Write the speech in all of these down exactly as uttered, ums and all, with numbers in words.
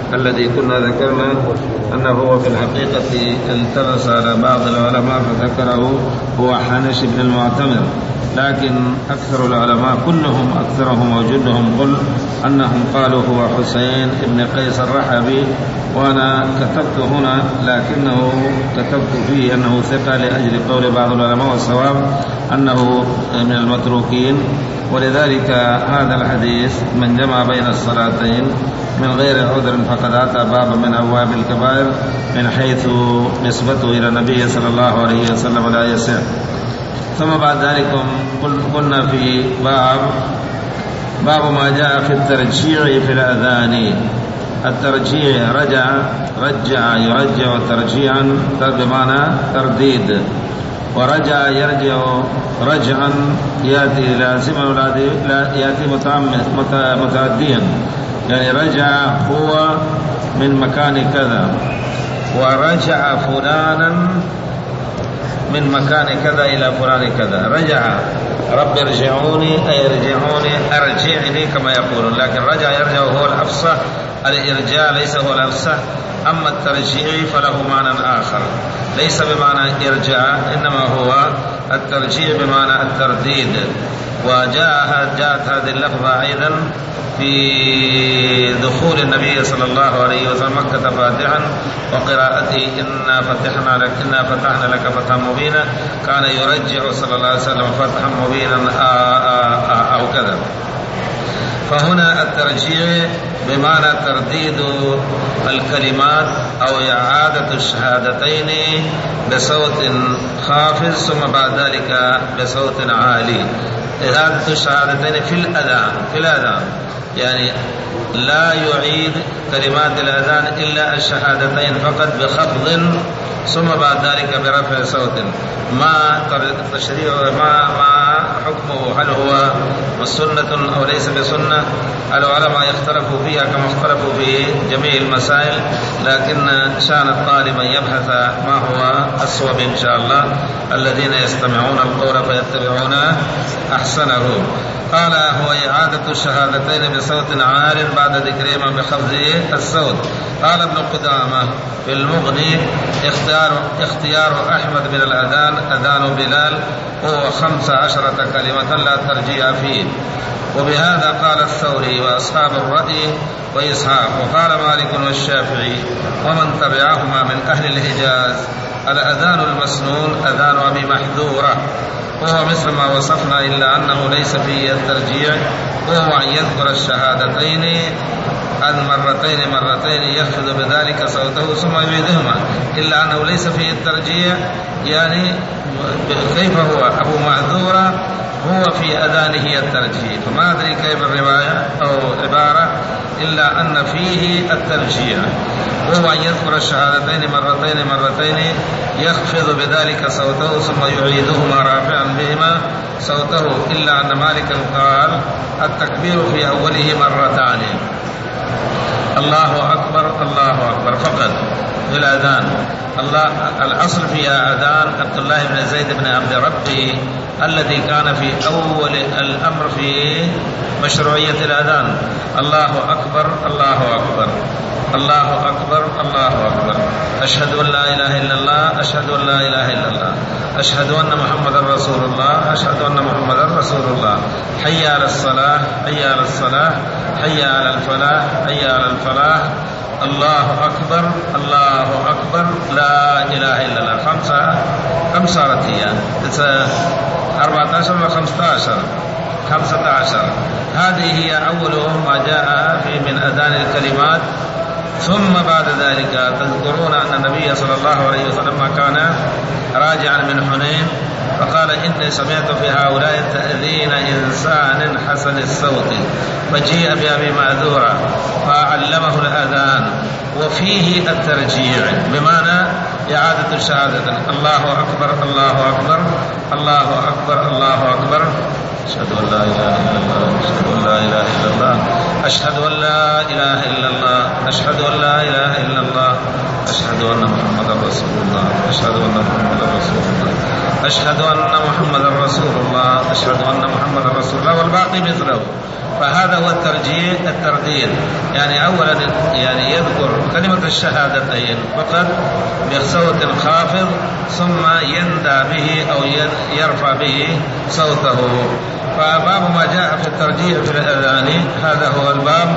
الذي كنا ذكرنا أنه في الحقيقة التبس على بعض العلماء فذكره هو حنش بن المعتمر، لكن أكثر العلماء كلهم أكثرهم وجلهم قل أنهم قالوا هو حسين بن قيس الرحبي، وأنا كتبت هنا لكنه كتبت فيه أنه ثقة لأجل قول بعض العلماء، والصواب أنه من المتروكين. ولذلك هذا الحديث من جمع بين الصلاتين من غير عذر فقد أتى باب من أبواب الكبائر من حيث نسبته إلى النبي صلى الله عليه وسلم لا يسع. ثم بعد ذلك قلنا في باب باب ما جاء في الترجيع في الأذان. الترجيع رجع رجع يرجع ترجيعا بمعنى ترديد، ورجع يرجع رجعا يأتي لازما ولا يأتي متعديا، يعني رجع هو من مكان كذا ورجع فلانا من مكان كذا إلى فلان كذا. رجع رب ارجعوني أي ارجعوني أرجعني كما يقولون، لكن رجع يرجع هو الأفصح، الإرجاع ليس هو الأفصح. أما الترجيع فله معنى آخر ليس بمعنى إرجاع، إنما هو الترجيع بمعنى الترديد. وجاء جاءت هذه اللفظة أيضا في دخول النبي صلى الله عليه وسلم مكة فاتحا وقراءته إنا فتحنا لك إنا فتحنا لك فتحا مبينا، كان يرجع صلى الله عليه وسلم فتحا مبينا أو كذا. فهنا الترجيع بمعنى ترديد الكلمات أو إعادة الشهادتين بصوت خافض ثم بعد ذلك بصوت عالي. إعادة الشهادتين في الأذان في الأذان يعني لا يعيد كلمات الأذان إلا الشهادتين فقط بخفض ثم بعد ذلك برفع صوت. ما تشريع ما ما حكمه، هل هو سنة أو ليس بسنة؟ العلماء يختلفوا فيها كما اختلفوا في جميع المسائل، لكن شأن الطالب أن يبحث ما هو الصواب إن شاء الله. الذين يستمعون القول فيتبعون أحسنه. قال هو إعادة الشهادتين بصوت عال بعد ذكرهما بخفض الصوت. قال ابن قدامة في المغني اختيار, اختيار أحمد من الأذان أذان بلال هو خمس عشرة كلمة لا ترجيع فيه، وبهذا قال الثوري وأصحاب الرأي وإسحاق، وقال مالك والشافعي ومن تبعهما من أهل الحجاز. الأذان المسنون أذان أبي محذورة وهو مثل ما وصفنا إلا أنه ليس فيه الترجيع، وهو أن يذكر الشهادتين أن مرتين مرتين يخفض بذلك صوته ثم يعيدهما، إلا أنه ليس فيه الترجيع. يعني كيف هو أبو معذورة هو في أذانه الترجيع، فما أدري كيف الرواية أو عبارة إلا أن فيه الترجيع، وهو أن يذكر الشهادتين مرتين مرتين يخفض بذلك صوته ثم يعيدهما رافعا بهما صوته، إلا أن مالك قال التكبير في أوله مرتان، الله أكبر الله أكبر فقط في الأذان. الله الأصل في أذان عبد الله بن زيد بن عبد ربه الذي كان في أول الأمر في مشروعية الأذان، الله أكبر الله أكبر الله أكبر الله أكبر، أشهد أن لا إله إلا الله أشهد أن لا إله إلا الله، أشهد أن محمد رسول الله أشهد أن محمد رسول الله، حي على الصلاة حي على الصلاة حي على الفلاح حي على الفلاح، الله أكبر الله أكبر لا إله إلا الله. خمسة كم صارت هي؟ أربعة عشر وخمسة عشر خمسة عشر. هذه هي أول ما جاء في من أذان الكلمات. ثم بعد ذلك تذكرون أن النبي صلى الله عليه وسلم كان راجعا من حنين فقال إني سمعت في هؤلاء تأذين إنسان حسن الصوت، فجيء بأبي معذورة فعلمه الأذان وفيه الترجيع بمعنى إعادة الشهادة، الله أكبر الله أكبر الله أكبر الله أكبر، أشهد أن لا إله إلا الله أشهد أن لا إله إلا الله أشهد أن لا إله إلا الله أشهد أن لا إله إلا الله أشهد أن محمدا رسول الله أشهد أن محمدا رسول الله أشهد أن محمدا رسول الله أشهد أن محمدا رسول الله، والباقي مثله فهذا هو الترجيح الترديد، يعني أولا يعني يذكر كلمة الشهادتين فقط بصوت خافض ثم يندى به أو يرفع به صوته. فباب ما جاء في الترجيح في الأذان هذا هو الباب،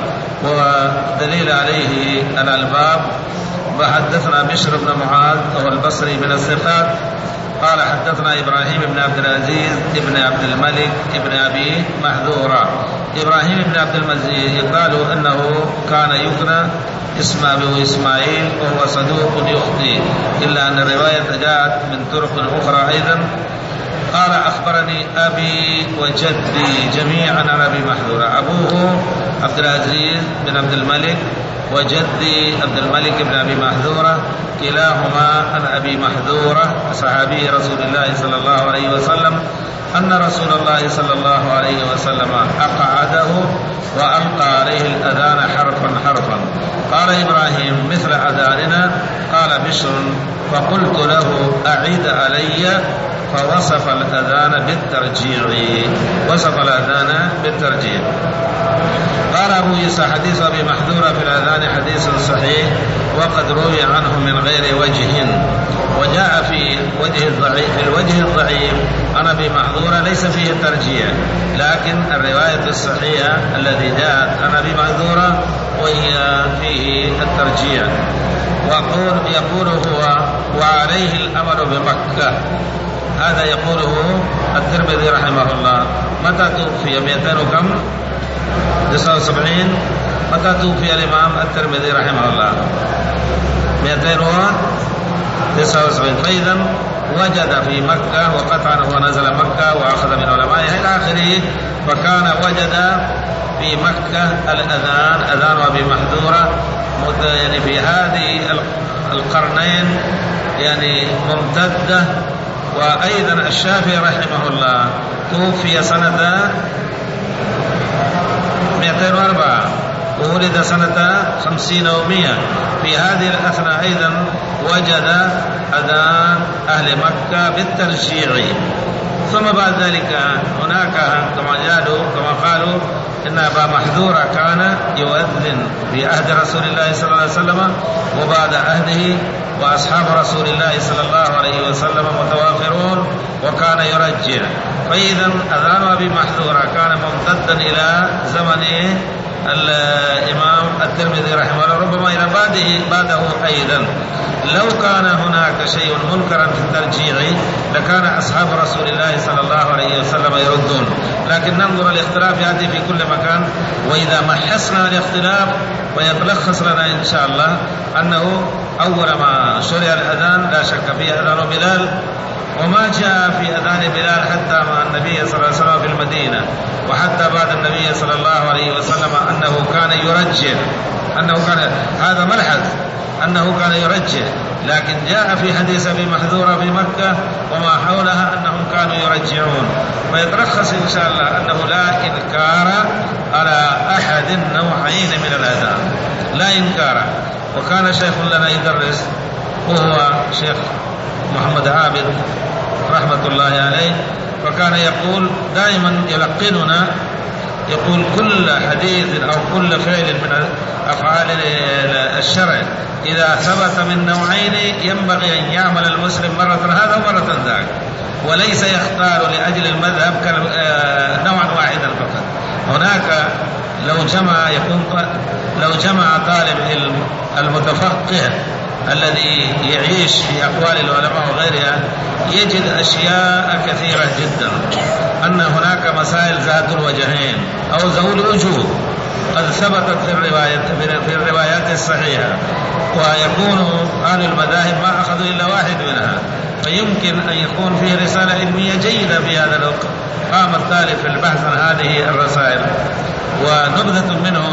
ودليل عليه الباب. وحدثنا بشر بن معاذ وهو البصري من الثقات قال حدثنا إبراهيم بن عبد العزيز بن عبد الملك بن أبي محذورة. إبراهيم بن عبد المجيد قالوا أنه كان يكنى اسم أبي إسماعيل وهو صدوق يخطئ، إلا أن الرواية جاءت من طرق أخرى أيضا. قال أخبرني أبي وجدي جميعا عن أبي محذورة، أبوه عبد العزيز بن عبد الملك وجدي عبد الملك بن أبي محذورة كلاهما عن أبي محذورة صحابي رسول الله صلى الله عليه وسلم أن رسول الله صلى الله عليه وسلم أقعده وألقى عليه الأذان حرفا حرفا. قال إبراهيم مثل أذاننا. قال بشر فقلت له أعيد علي، فوصف الأذان بالترجيع، وصف الأذان بالترجيع. قال أبو عيسى حديث أبي محذورة في الأذان حديث صحيح وقد روي عنه من غير وجه، وجاء في وجه الضعيف في الوجه الضعيف عن أبي محذورة ليس فيه ترجيع، لكن الرواية الصحيحة الذي جاءت عن أبي محذورة وهي فيه الترجيع. وقول يقول هو وعليه الأمر بمكة، هذا يقوله الترمذي رحمه الله. متى توفي؟ مئتين وكم؟ تسعة وسبعين. متى توفي الإمام الترمذي رحمه الله؟ مئتين وتسعة وسبعين. فإذا وجد في مكة، وقطعا هو نزل مكة وأخذ من علمائه إلى آخره، فكان وجد في مكة الأذان أذان أبي محذورة يعني في هذه القرنين يعني ممتدة. وأيضا الشافعي رحمه الله توفي سنة مئتين وأربعة وولد سنة خمسين ومئة. في هذه الأثناء أيضا وجد أذان أهل مكة بالترجيع. ثم بعد ذلك هناك كما قالوا كما قالوا إن أبا محذورة كان يؤذن في عهد رسول الله صلى الله عليه وسلم وبعد عهده، وأصحاب رسول الله صلى الله عليه وسلم متوافرون وكان يرجع. فإذا أذان أبي محذورة كان ممتدا إلى زمن الإمام الترمذي رحمه الله، ربما إلى بعده بعده أيضا. لو كان هناك شيء منكرا في الترجيع لكان أصحاب رسول الله صلى الله عليه وسلم يردون، لكن ننظر الاختلاف يأتي في كل مكان. وإذا محسنا الاختلاف ويتلخص لنا إن شاء الله أنه أول ما شرع الأذان لا شك فيه أذان بلال، وما جاء في أذان بلال حتى مع النبي صلى الله عليه وسلم في المدينة وحتى بعد النبي صلى الله عليه وسلم أنه كان يرجع، أنه كان هذا ملحظ أنه كان يرجع، لكن جاء في حديث أبي محذورة في مكة وما حولها أنهم كانوا يرجعون. ويترخص إن شاء الله أنه لا إنكار على أحد النوعين من الأذان، لا إنكار. وكان شيخ لنا يدرس وهو شيخ محمد عابد رحمة الله عليه، فكان يقول دائما يلقننا، يقول كل حديث أو كل فعل من أفعال الشرع إذا ثبت من نوعين ينبغي أن يعمل المسلم مرة هذا ومرة ذاك، وليس يختار لأجل المذهب نوعا واحدا فقط. هناك لو جمع يكون لو جمع طالب علم المتفقه الذي يعيش في أقوال العلماء وغيرها يجد أشياء كثيرة جدا، أن هناك مسائل ذات الوجهين أو ذو الوجوه قد ثبتت في الروايات في الروايات الصحيحة، ويكون أهل المذاهب ما أخذوا إلا واحد منها، فيمكن أن يكون فيه رسالة علمية جيدة في هذا الوقت. قام الطالب في البحث عن هذه الرسائل، ونبذة منه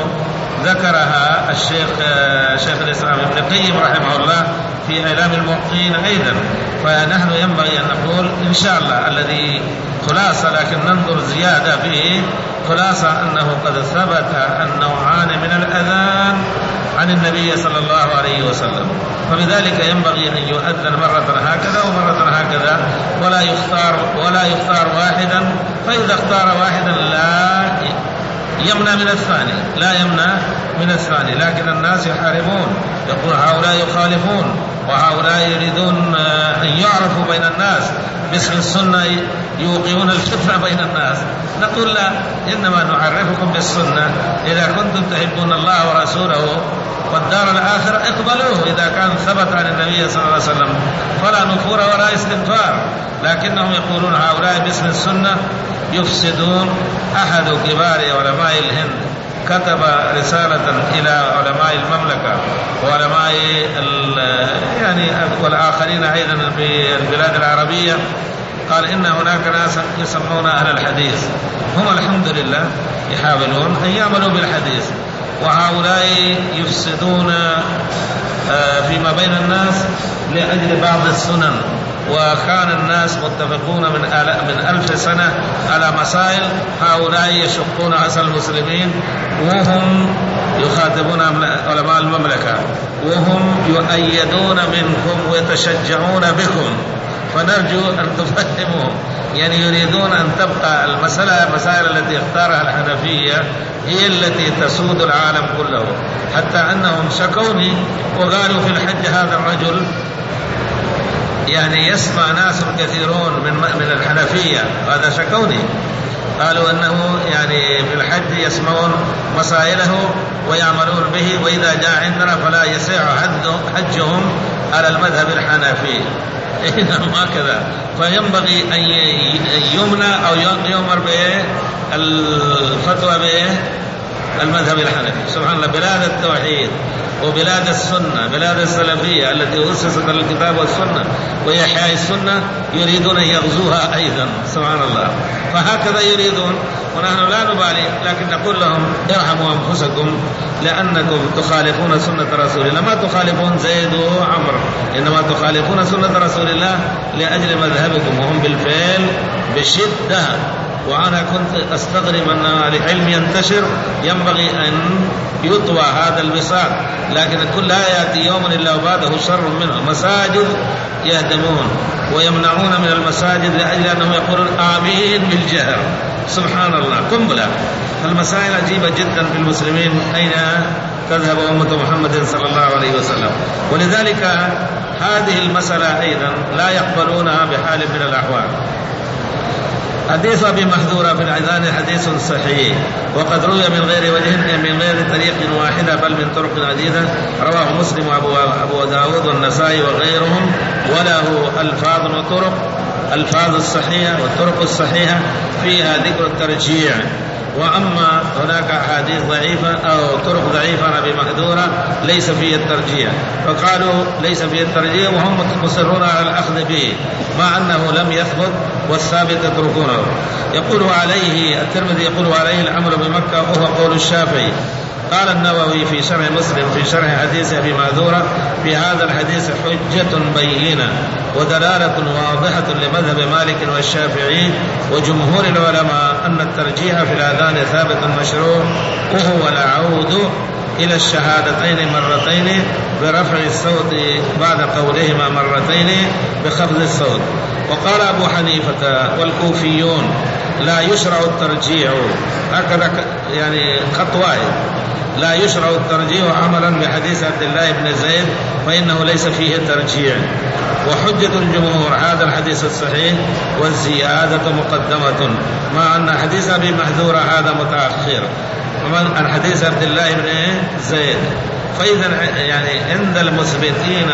ذكرها الشيخ شيخ الإسلام ابن القيم رحمه الله في إعلام الموقعين أيضا. فنحن ينبغي أن نقول إن شاء الله الذي خلاصة، لكن ننظر زيادة فيه خلاصة أنه قد ثبت النوعان من الأذان عن النبي صلى الله عليه وسلم، فبذلك ينبغي أن يؤذن مرة هكذا ومرة هكذا، ولا يختار ولا يختار واحدا. فإذا اختار واحدا لا يمنع من الثاني، لا يمنع من الثاني. لكن الناس يحاربون، يقول هؤلاء يخالفون وهؤلاء يريدون أن يعرفوا بين الناس باسم السنة، يوقعون الفتنة بين الناس. نقول لا، إنما نعرفكم بالسنة. إذا كنتم تحبون الله ورسوله والدار الآخرة اقبلوه إذا كان ثبت عن النبي صلى الله عليه وسلم، فلا نفور ولا استنفار. لكنهم يقولون هؤلاء باسم السنة يفسدون. أحد كبار علماء الهند كتب رسالة إلى علماء المملكة وعلماء يعني والآخرين أيضا في البلاد العربية، قال إن هناك ناس يسمون أهل الحديث، هم الحمد لله يحاولون أن يعملوا بالحديث، وهؤلاء يفسدون فيما بين الناس لأجل بعض السنن. وكان الناس متفقون من من ألف سنة على مسائل، هؤلاء يشقون عصا المسلمين وهم يخاطبون علماء المملكة وهم يؤيدون منكم ويتشجعون بكم، فنرجو أن تفهموا. يعني يريدون أن تبقى المسألة المسائل التي اختارها الحنفية هي التي تسود العالم كله، حتى أنهم شكوني وقالوا في الحج هذا الرجل يعني يسمع ناس كثيرون من من الحنفية، هذا شكوني، قالوا أنه يعني في الحج يسمعون مسائله ويعملون به، وإذا جاء عندنا فلا يسيع حجهم على المذهب الحنفي. إنهم هكذا، فينبغي أن يمنع أو يؤمر به الفتوى به المذهب الحنفي. سبحان الله، بلاد التوحيد وبلاد السنة، بلاد السلفية التي أسست على الكتاب والسنة وإحياء السنة، يريدون أن يغزوها أيضا. سبحان الله، فهكذا يريدون، ونحن لا نبالي، لكن نقول لهم ارحموا أنفسكم لأنكم تخالفون سنة رسول الله، ما تخالفون زيد وعمر، إنما تخالفون سنة رسول الله لأجل مذهبكم، وهم بالفعل بشدة. وأنا كنت أستغرب أن العلم ينتشر، ينبغي أن يطوى هذا الوساط، لكن كل لا يأتي يوم إلا وبعده شر منه. مساجد يهدمون ويمنعون من المساجد لأجل أنهم يقولون آمين بالجهر. سبحان الله، قنبلة. المسائل عجيبة جدا في المسلمين، أين تذهب أمة محمد صلى الله عليه وسلم؟ ولذلك هذه المسألة أيضا لا يقبلونها بحال من الأحوال. حديث أبي محذورة في الأذان حديث صحيح، وقد روي من غير وجه من غير طريق واحدة بل من طرق عديدة، رواه مسلم وأبو داود والنسائي وغيرهم، وله ألفاظ وطرق. الفاظ الصحيحة والطرق الصحيحة فيها ذكر الترجيع، وأما هناك أحاديث ضعيفة أو طرق ضعيفة عن أبي محذورة ليس فيه الترجيع، فقالوا ليس فيه الترجيع وهم مصرون على الأخذ به مع أنه لم يثبت، والثابت يتركونه. يقول عليه الترمذي يقول عليه العمل بمكة وهو قول الشافعي. قال النووي في شرح مسلم في شرح حديث أبي محذورة في هذا الحديث حجة بينة ودلالة واضحة لمذهب مالك والشافعي وجمهور العلماء أن الترجيح في الأذان ثابت مشروع، وهو العود إلى الشهادتين مرتين برفع الصوت بعد قولهما مرتين بخفض الصوت. وقال أبو حنيفة والكوفيون لا يشرع الترجيع، هكذا يعني خط واحد، لا يشرع الترجيع عملا بحديث عبد الله بن زيد فإنه ليس فيه ترجيع. وحجة الجمهور هذا الحديث الصحيح والزيادة مقدمة، مع أن حديث أبي محذورة هذا متأخر عن حديث عبد الله بن زيد. فإذا يعني عند المثبتين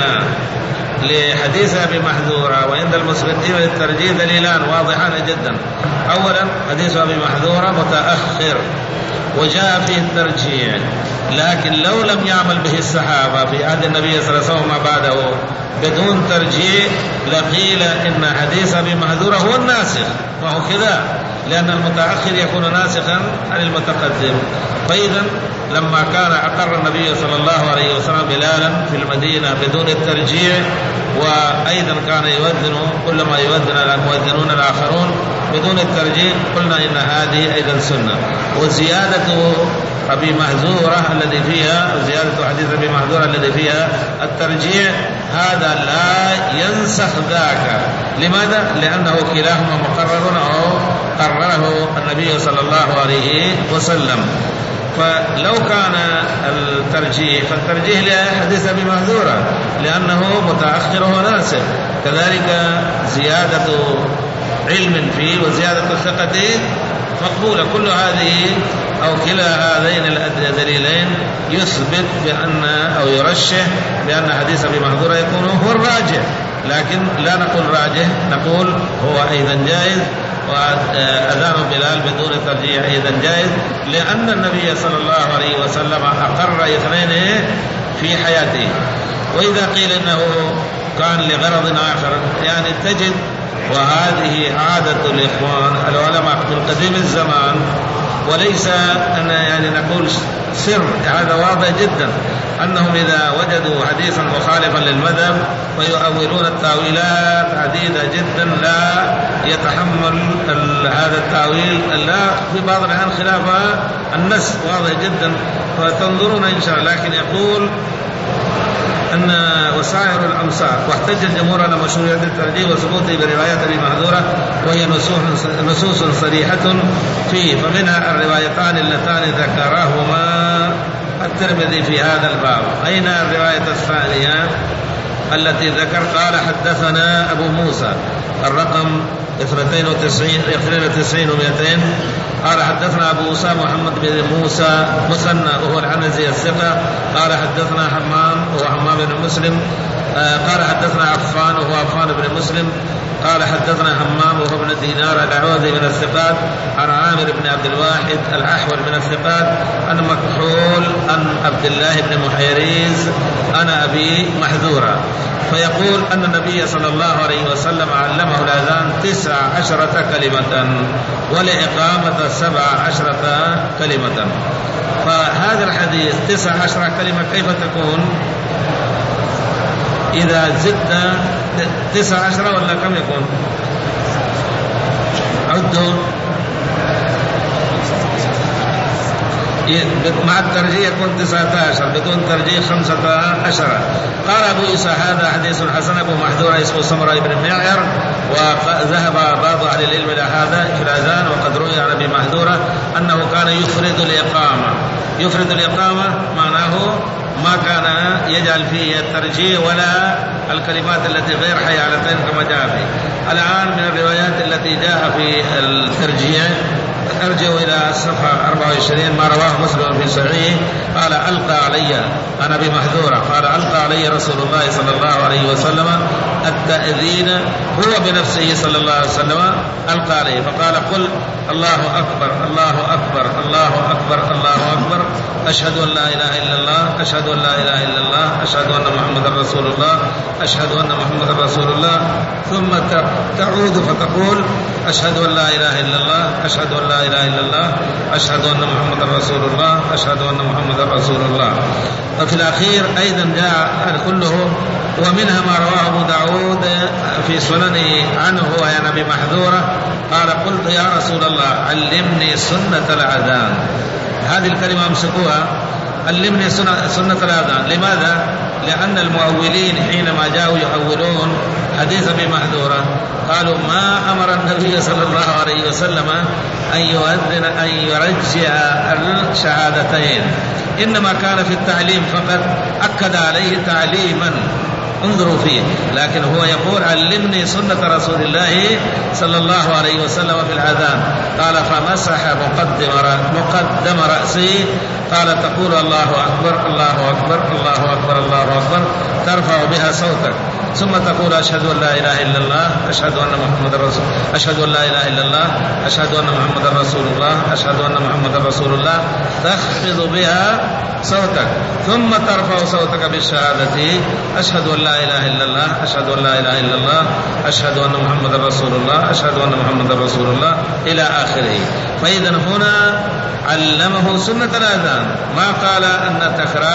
لحديث أبي محذورة وعند المثبتين للترجيح دليلان واضحان جدا. أولا حديث أبي محذورة متأخر وجاء فيه الترجيح، لكن لو لم يعمل به الصحابة في عهد النبي صلى الله عليه وسلم ما بعده بدون ترجيح لقيل إن حديث أبي محذورة هو الناسخ، وهو كذا، لأن المتأخر يكون ناسخا عن المتقدم. فإذا لما كان أقر النبي صلى الله عليه وسلم بلالا في المدينة بدون الترجيح، وأيضا كان يؤذن كلما يؤذن المؤذنون الآخرون بدون الترجيح، قلنا إن هذه أيضا سنة. وزيادة أبي محذورة الذي فيها زيادة حديث أبي محذورة الذي فيها الترجيع هذا لا ينسخ ذاك. لماذا؟ لأنه كلاهما مقرر أو قرره النبي صلى الله عليه وسلم. فلو كان الترجيح فالترجيح لحديث أبي محذورة لأنه متأخر وناسخ. كذلك زيادة علم فيه وزيادة الثقة مقبولة. كل هذه أو كلا هذين الدليلين يثبت بأن أو يرشح بأن حديث أبي محذورة يكون هو الراجح، لكن لا نقول راجح، نقول هو أيضا جائز، وأذان بلال بدون ترجيح أيضا جائز، لأن النبي صلى الله عليه وسلم أقر اثنين في حياته. وإذا قيل إنه كان لغرض آخر يعني تجد، وهذه عادة الإخوان العلماء من قديم الزمان، وليس أن يعني نقول سر، هذا واضح جدا أنهم إذا وجدوا حديثا مخالفا للمذهب ويؤولون التاويلات عديدة جدا لا يتحمل هذا التاويل، لا في بعض الأحيان خلاف النص واضح جدا، فتنظرون إن شاء الله. لكن يقول أن وسائر الأمصار، واحتج الجمهور على مشروعية الترجيح وثبوته بروايات أبي محذورة وهي نصوص صريحة فيه، فمنها الروايتان اللتان ذكرهما الترمذي في هذا الباب. أين الرواية الثانية التي ذكر؟ قال حدثنا أبو موسى الرقم اثنين وتسعين ومئتين قال حدثنا أبو أسامة محمد بن موسى مثنى وهو العنزي الثقة قال حدثنا حمام وهو حمام بن مسلم قال حدثنا عفان وهو عفان بن مسلم قال حدثنا همام وهو ابن دينار العوذي من الثقات عن عامر بن عبد الواحد الأحول من الثقات عن مكحول عن عبد الله بن محيريز أنا أبي محذورة، فيقول أن النبي صلى الله عليه وسلم علمه الأذان تسع عشرة كلمة والإقامة سبع عشرة كلمة. فهذا الحديث تسع عشرة كلمة كيف تكون إذا زدت تسع عشرة ولا كم يكون؟ عدوا مع الترجيح يكون تسعة عشر، بدون ترجيح خمسة عشر. قال أبو عيسى هذا حديث حسن. أبو محذورة اسمه سمرة بن معير، وذهب بعض أهل العلم إلى هذا في الأذان، وقد روي عن أبي محذورة أنه كان يفرد الإقامة. يفرد الإقامة معناه ما كان يجعل فيه الترجيح ولا الكلمات التي غير حيالتين كما جاء فيه. الآن من الروايات التي جاء في الترجيح أرجع إلى الصفحة أربعة وعشرين ما رواه مسلم في صحيح قال ألقى علي أنا بمحذورة قال ألقى علي رسول الله صلى الله عليه وسلم التأذين هو بنفسه صلى الله عليه وسلم ألقى عليه فقال قل الله أكبر الله أكبر الله أكبر الله أكبر أشهد أن لا إله إلا الله أشهد أن لا إله إلا الله أشهد أن محمد رسول الله أشهد أن محمد رسول الله. ثم تعود فتقول أشهد أن لا إله إلا الله أشهد أن لا إله إلا الله أشهد أن محمد رسول الله أشهد أن محمد رسول الله. وفي الأخير أيضا جاء كله، ومنها ما رواه أبو داود في سننه عنه وعن أبي محذورة قال قلت يا رسول الله علمني سنة الأذان. هذه الكلمة امسكوها، علمني سنة الأذان. لماذا؟ لأن المؤولين حينما جاءوا يؤولون حديث أبي محذورة قالوا ما أمر النبي صلى الله عليه وسلم أن يؤذن أن يرجع الشهادتين، إنما كان في التعليم فقط، أكد عليه تعليما انظروا فيه. لكن هو يقول علمني سنة رسول الله صلى الله عليه وسلم في الأذان. قال فمسح مقدم مقدم رأسي قال تقول الله أكبر الله أكبر الله أكبر الله أكبر ترفع بها صوتك ثم تقول أشهد أن لا إله إلا الله أشهد أن محمد رسول أشهد أن لا إله إلا الله أشهد أن محمد رسول الله أشهد أن محمد رسول الله تخفض بها صوتك ثم ترفع صوتك بالشهادة أشهد أن لا إله إلا الله أشهد أن لا إله إلا الله أشهد أن محمد رسول الله أشهد أن محمد رسول الله إلى آخره. فإذا هنا علمه سنة الأذان، ما قال أن تكرار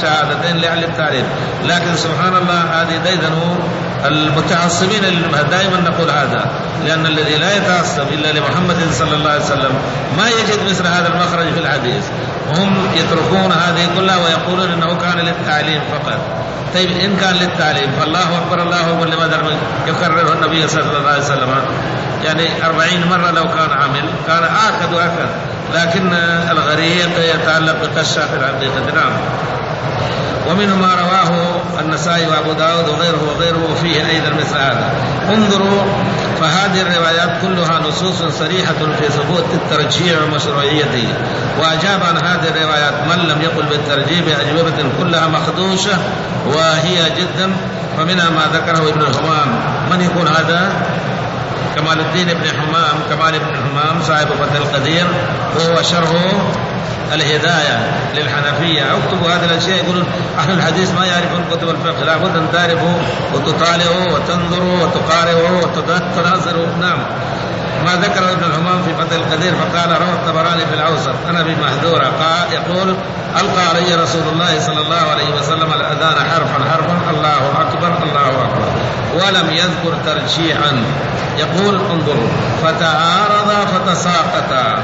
الشهادتين لأهل التعريف. لكن سبحان الله هذه ديدن المتعصبين دائما نقول هذا، لأن الذي لا يتعصب إلا لمحمد صلى الله عليه وسلم ما يجد مثل هذا المخرج في الحديث، وهم يتركون هذه كلها ويقولون إنه كان للتعليم فقط. طيب إن كان للتعليم فالله أكبر الله أكبر لماذا يكرره النبي صلى الله عليه وسلم؟ يعني أربعين مرة لو كان عمل كان آكد وآكد، لكن الغريب يتعلق بقشة في الحقيقة. نعم. ومنه ما رواه النسائي وأبو داود وغيره وغيره وفيه أيضا مثل هذا. انظروا، فهذه الروايات كلها نصوص صريحة في ثبوت الترجيع ومشروعيته، وأجاب عن هذه الروايات من لم يقل بالترجيع بأجوبة كلها مخدوشة وهي جدا. فمنها ما ذكره ابن الهمام. من يكون هذا؟ كمال الدين ابن حمام، كمال ابن حمام صاحب فتح القدير، وهو شرح الهداية للحنفية. اكتبوا هذه الأشياء. يقولون أهل الحديث ما يعرفون كتب الفقه، لابد أن تعرفوا وتطالعوا وتنظروا وتقارئوا وتناظروا. نعم. ما ذكر ابن الحمام في فتح القدير فقال رواه الطبراني في الأوسط أنا أبي محذورة قال يقول ألقى علي رسول الله صلى الله عليه وسلم الأذان حرفا حرفا الله أكبر الله أكبر، ولم يذكر ترجيعا. يقول انظروا، فتعارضا فتساقطا.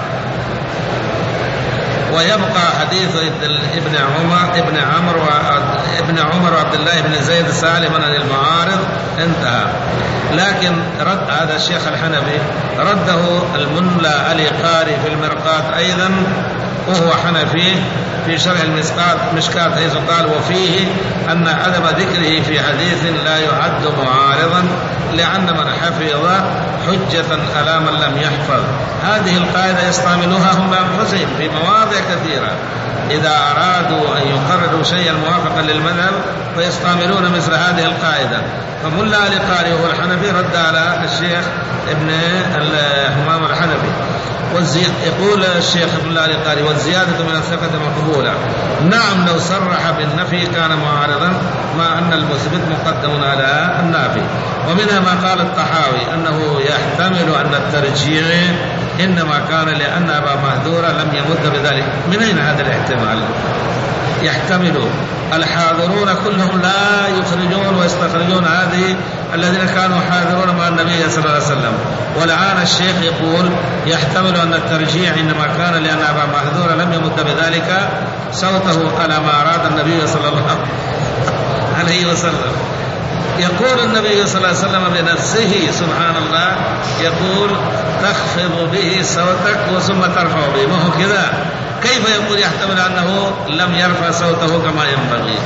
ويبقى حديث ابن عمر ابن عمرو ابن عمر وعبد الله بن زيد سالما عن المعارض انتهى. لكن رد هذا الشيخ الحنفي رده الملا علي قاري في المرقات أيضا، وهو حنفي، في شرح المشكات حيث قال وفيه أن عدم ذكره في حديث لا يعد معارضا لأن من حفظ حجة على من لم يحفظ. هذه القاعدة يستعملوها هم بأنفسهم في مواضع كثيرة، إذا أرادوا أن يقرروا شيئا موافقا للمذهب فيستعملون مثل هذه القاعدة. فملا علي قاري وهو الحنفي رد على الشيخ ابن الهمام الحنفي. يقول الشيخ ابن علي قاري والزيادة من الثقة مقبولة. نعم لو صرح بالنفي كان معارضا، مع أن المثبت مقدم على النافي. ومنها ما قال الطحاوي أنه يحتمل أن الترجيع إنما كان لأن أبا مهذورة لم يمد بذلك. من أين هذا الاحتمال؟ يحتمل الحاضرون كلهم لا يخرجون ويستخرجون هذه الذين كانوا حاضرون مع النبي صلى الله عليه وسلم. والآن الشيخ يقول يحتمل أن الترجيع إنما كان لأن أبا مهذورة لم يمد بذلك صوته على ما أراد النبي صلى الله عليه وسلم. يقول النبي صلى الله عليه وسلم بنفسه سبحان الله، يقول تخفض به صوتك وثم ترفع به. ما هو كذا؟ كيف يقول يحتمل أنه لم يرفع صوته كما ينبغي؟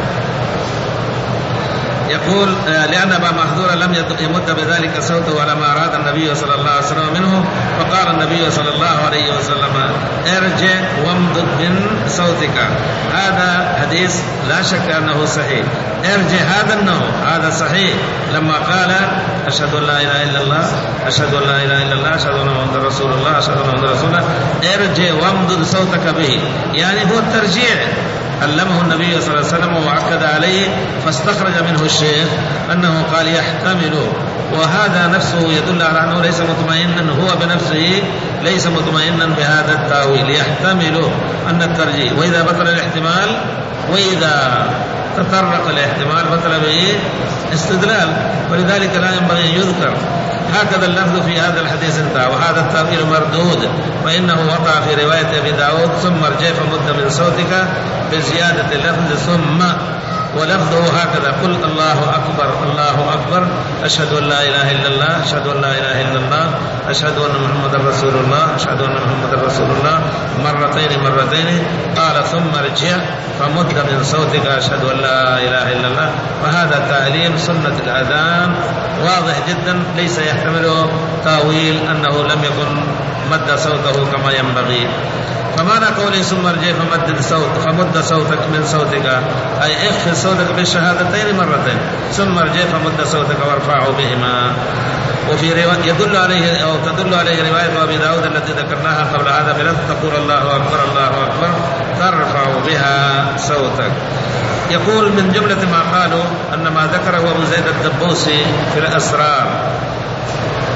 يقول لأن أبا محذورة لم يمد بذلك صوته على ما أراد النبي صلى الله عليه وسلم منه، فقال النبي صلى الله عليه وسلم ارجع وامدد من صوتك. هذا حديث لا شك أنه صحيح. ارجع هذا النوع هذا صحيح، لما قال أشهد أن لا إله إلا الله أشهد أن لا إله إلا الله أشهد أن محمدا رسول الله أشهد أن محمدا رسول الله، ارجع وامدد صوتك به، يعني هو الترجيع علمه النبي صلى الله عليه وسلم وأكد عليه. فاستخرج منه الشيخ أنه قال يحتمل، وهذا نفسه يدل على أنه ليس مطمئنا، هو بنفسه ليس مطمئنا بهذا التأويل. يحتمل أن الترجيح، وإذا بطل الاحتمال وإذا تطرق الاحتمال بطل به استدلال، ولذلك لا ينبغي أن يذكر. هكذا اللفظ في هذا الحديث انتهى، وهذا التأويل مردود، فإنه وقع في رواية أبي داود ثم ارجع فمد من صوتك بزيادة اللفظ ثم، ولفظه هكذا قل الله أكبر الله أكبر أشهد أن لا إله إلا الله أشهد أن لا إله إلا الله أشهد أن محمدا رسول الله أشهد أن محمدا رسول الله مرتين مرتين. قال ثم ارجع فمد من صوتك أشهد أن لا إله إلا الله. وهذا تعليم سنة الأذان واضح جدا، ليس يحتمل تأويل أنه لم يكن مد صوته كما ينبغي. فمعنى قوله ثم ارجع فمد صوت فمد صوتك من صوتك أي اخفض صوتك بالشهادتين مرتين، ثم ارجع فمد صوتك وارفعه بهما. وفي رواية يدل عليه أو تدل عليه رواية أبي داود التي ذكرناها قبل هذا بلفظ تقول الله أكبر الله أكبر ترفع بها صوتك. يقول من جملة ما قالوا أن ما ذكره أبو زيد الدبوسي في الأسرار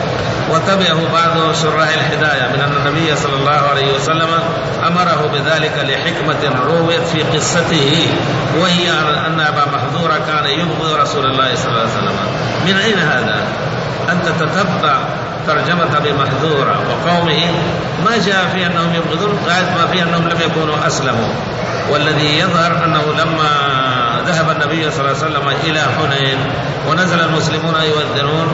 وتبعه بعض شراح الهداية من أن النبي صلى الله عليه وسلم أمره بذلك لحكمة رويت في قصته، وهي أن أبا محذورة كان يبغض رسول الله صلى الله عليه وسلم. من أين هذا؟ أنت تتبع ترجمة أبي محذورة وقومه، ما جاء في أنهم يبغضون، غاية ما في أنهم لم يكونوا أسلموا. والذي يظهر أنه لما ذهب النبي صلى الله عليه وسلم إلى حنين ونزل المسلمون يؤذنون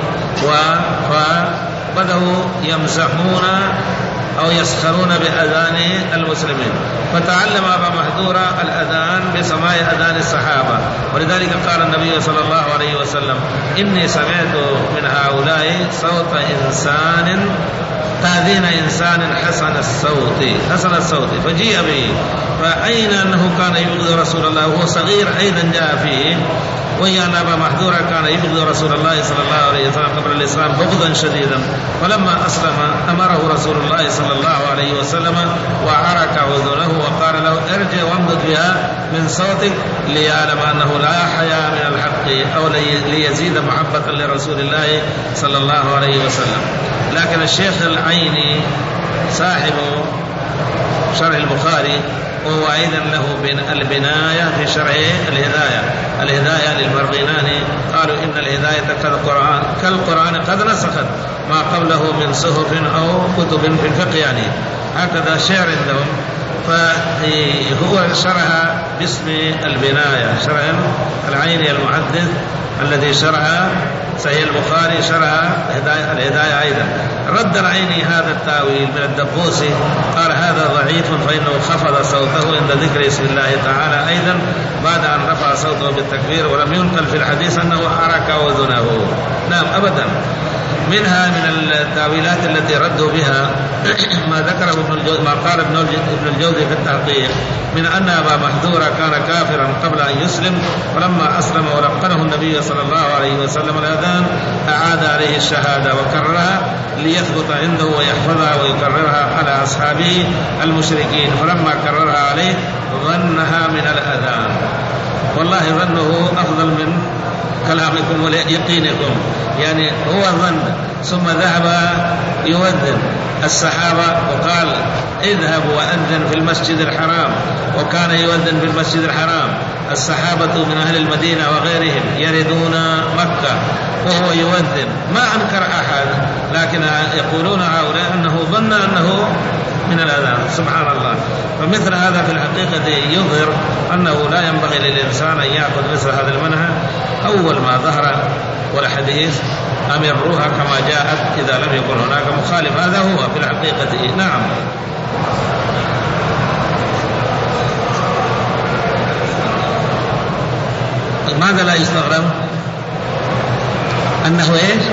فبدأوا يمزحون أو يسخرون بأذان المسلمين، فتعلم أبا محذورة الأذان بسماع أذان الصحابة. ولذلك قال النبي صلى الله عليه وسلم: إني سمعت من هؤلاء صوت إنسان تأذين إنسان حسن الصوت حسن الصوت فجيء به. فأين أنه كان يبغض رسول الله وهو صغير أيضا جاء فيه، وهي أن أبا محذورة كان يبغض رسول الله صلى الله عليه وسلم قبل الإسلام بغضا شديدا، فلما أسلم أمره رسول الله صلى الله عليه وسلم وعرك أذنه وقال له: ارجع وامدد بها من صوتك ليعلم أنه لا حياء من الحق، أو ليزيد محبة لرسول الله صلى الله عليه وسلم. لكن الشيخ العيني صاحب شرح البخاري وهو أيضا له البناية في شرح الهداية الهداية للمرغيناني، قالوا إن الهداية كالقرآن كالقرآن قد نسخت ما قبله من صحف أو كتب في الفقه، يعني هكذا شعر عندهم. فهو شرح باسم البناية، شرح العيني المحدث الذي شرح صحيح البخاري شرح الهداية أيضا. رد العيني هذا التاويل من الدبوسي، قال: هذا ضعيف فإنه خفض صوته عند ذكر اسم الله تعالى أيضا بعد أن رفع صوته بالتكبير، ولم ينقل في الحديث أنه حرك أذنه. نعم أبدا. منها من التاويلات التي ردوا بها ما ذكره ابن الجوزي، ما قال ابن الجوزي في التحقيق من أن أبا محذورة كان كافرا قبل أن يسلم، ولما أسلم ولقنه النبي صلى الله عليه وسلم الأذان أعاد عليه الشهادة وكررها ليثبت عنده ويحفظها ويكررها على أصحابه المشركين، فلما كررها عليه ظنها من الأذان. والله ظنه أفضل من كلامكم ويقينكم، يعني هو ظن. ثم ذهب يؤذن الصحابة وقال: اذهب وأذن في المسجد الحرام، وكان يؤذن في المسجد الحرام. الصحابة من أهل المدينة وغيرهم يردون مكة وهو يؤذن، ما أنكر أحد، لكن يقولون هؤلاء أنه ظن أنه من الأذان. سبحان الله. فمثل هذا في الحقيقة يظهر أنه لا ينبغي للإنسان أن يأخذ مثل هذا المنهج أول ما ظهر والحديث أمروها كما جاءت إذا لم يكن هناك مخالف. هذا هو في الحقيقة. نعم. ماذا لا يستغرب؟ أنه إيش؟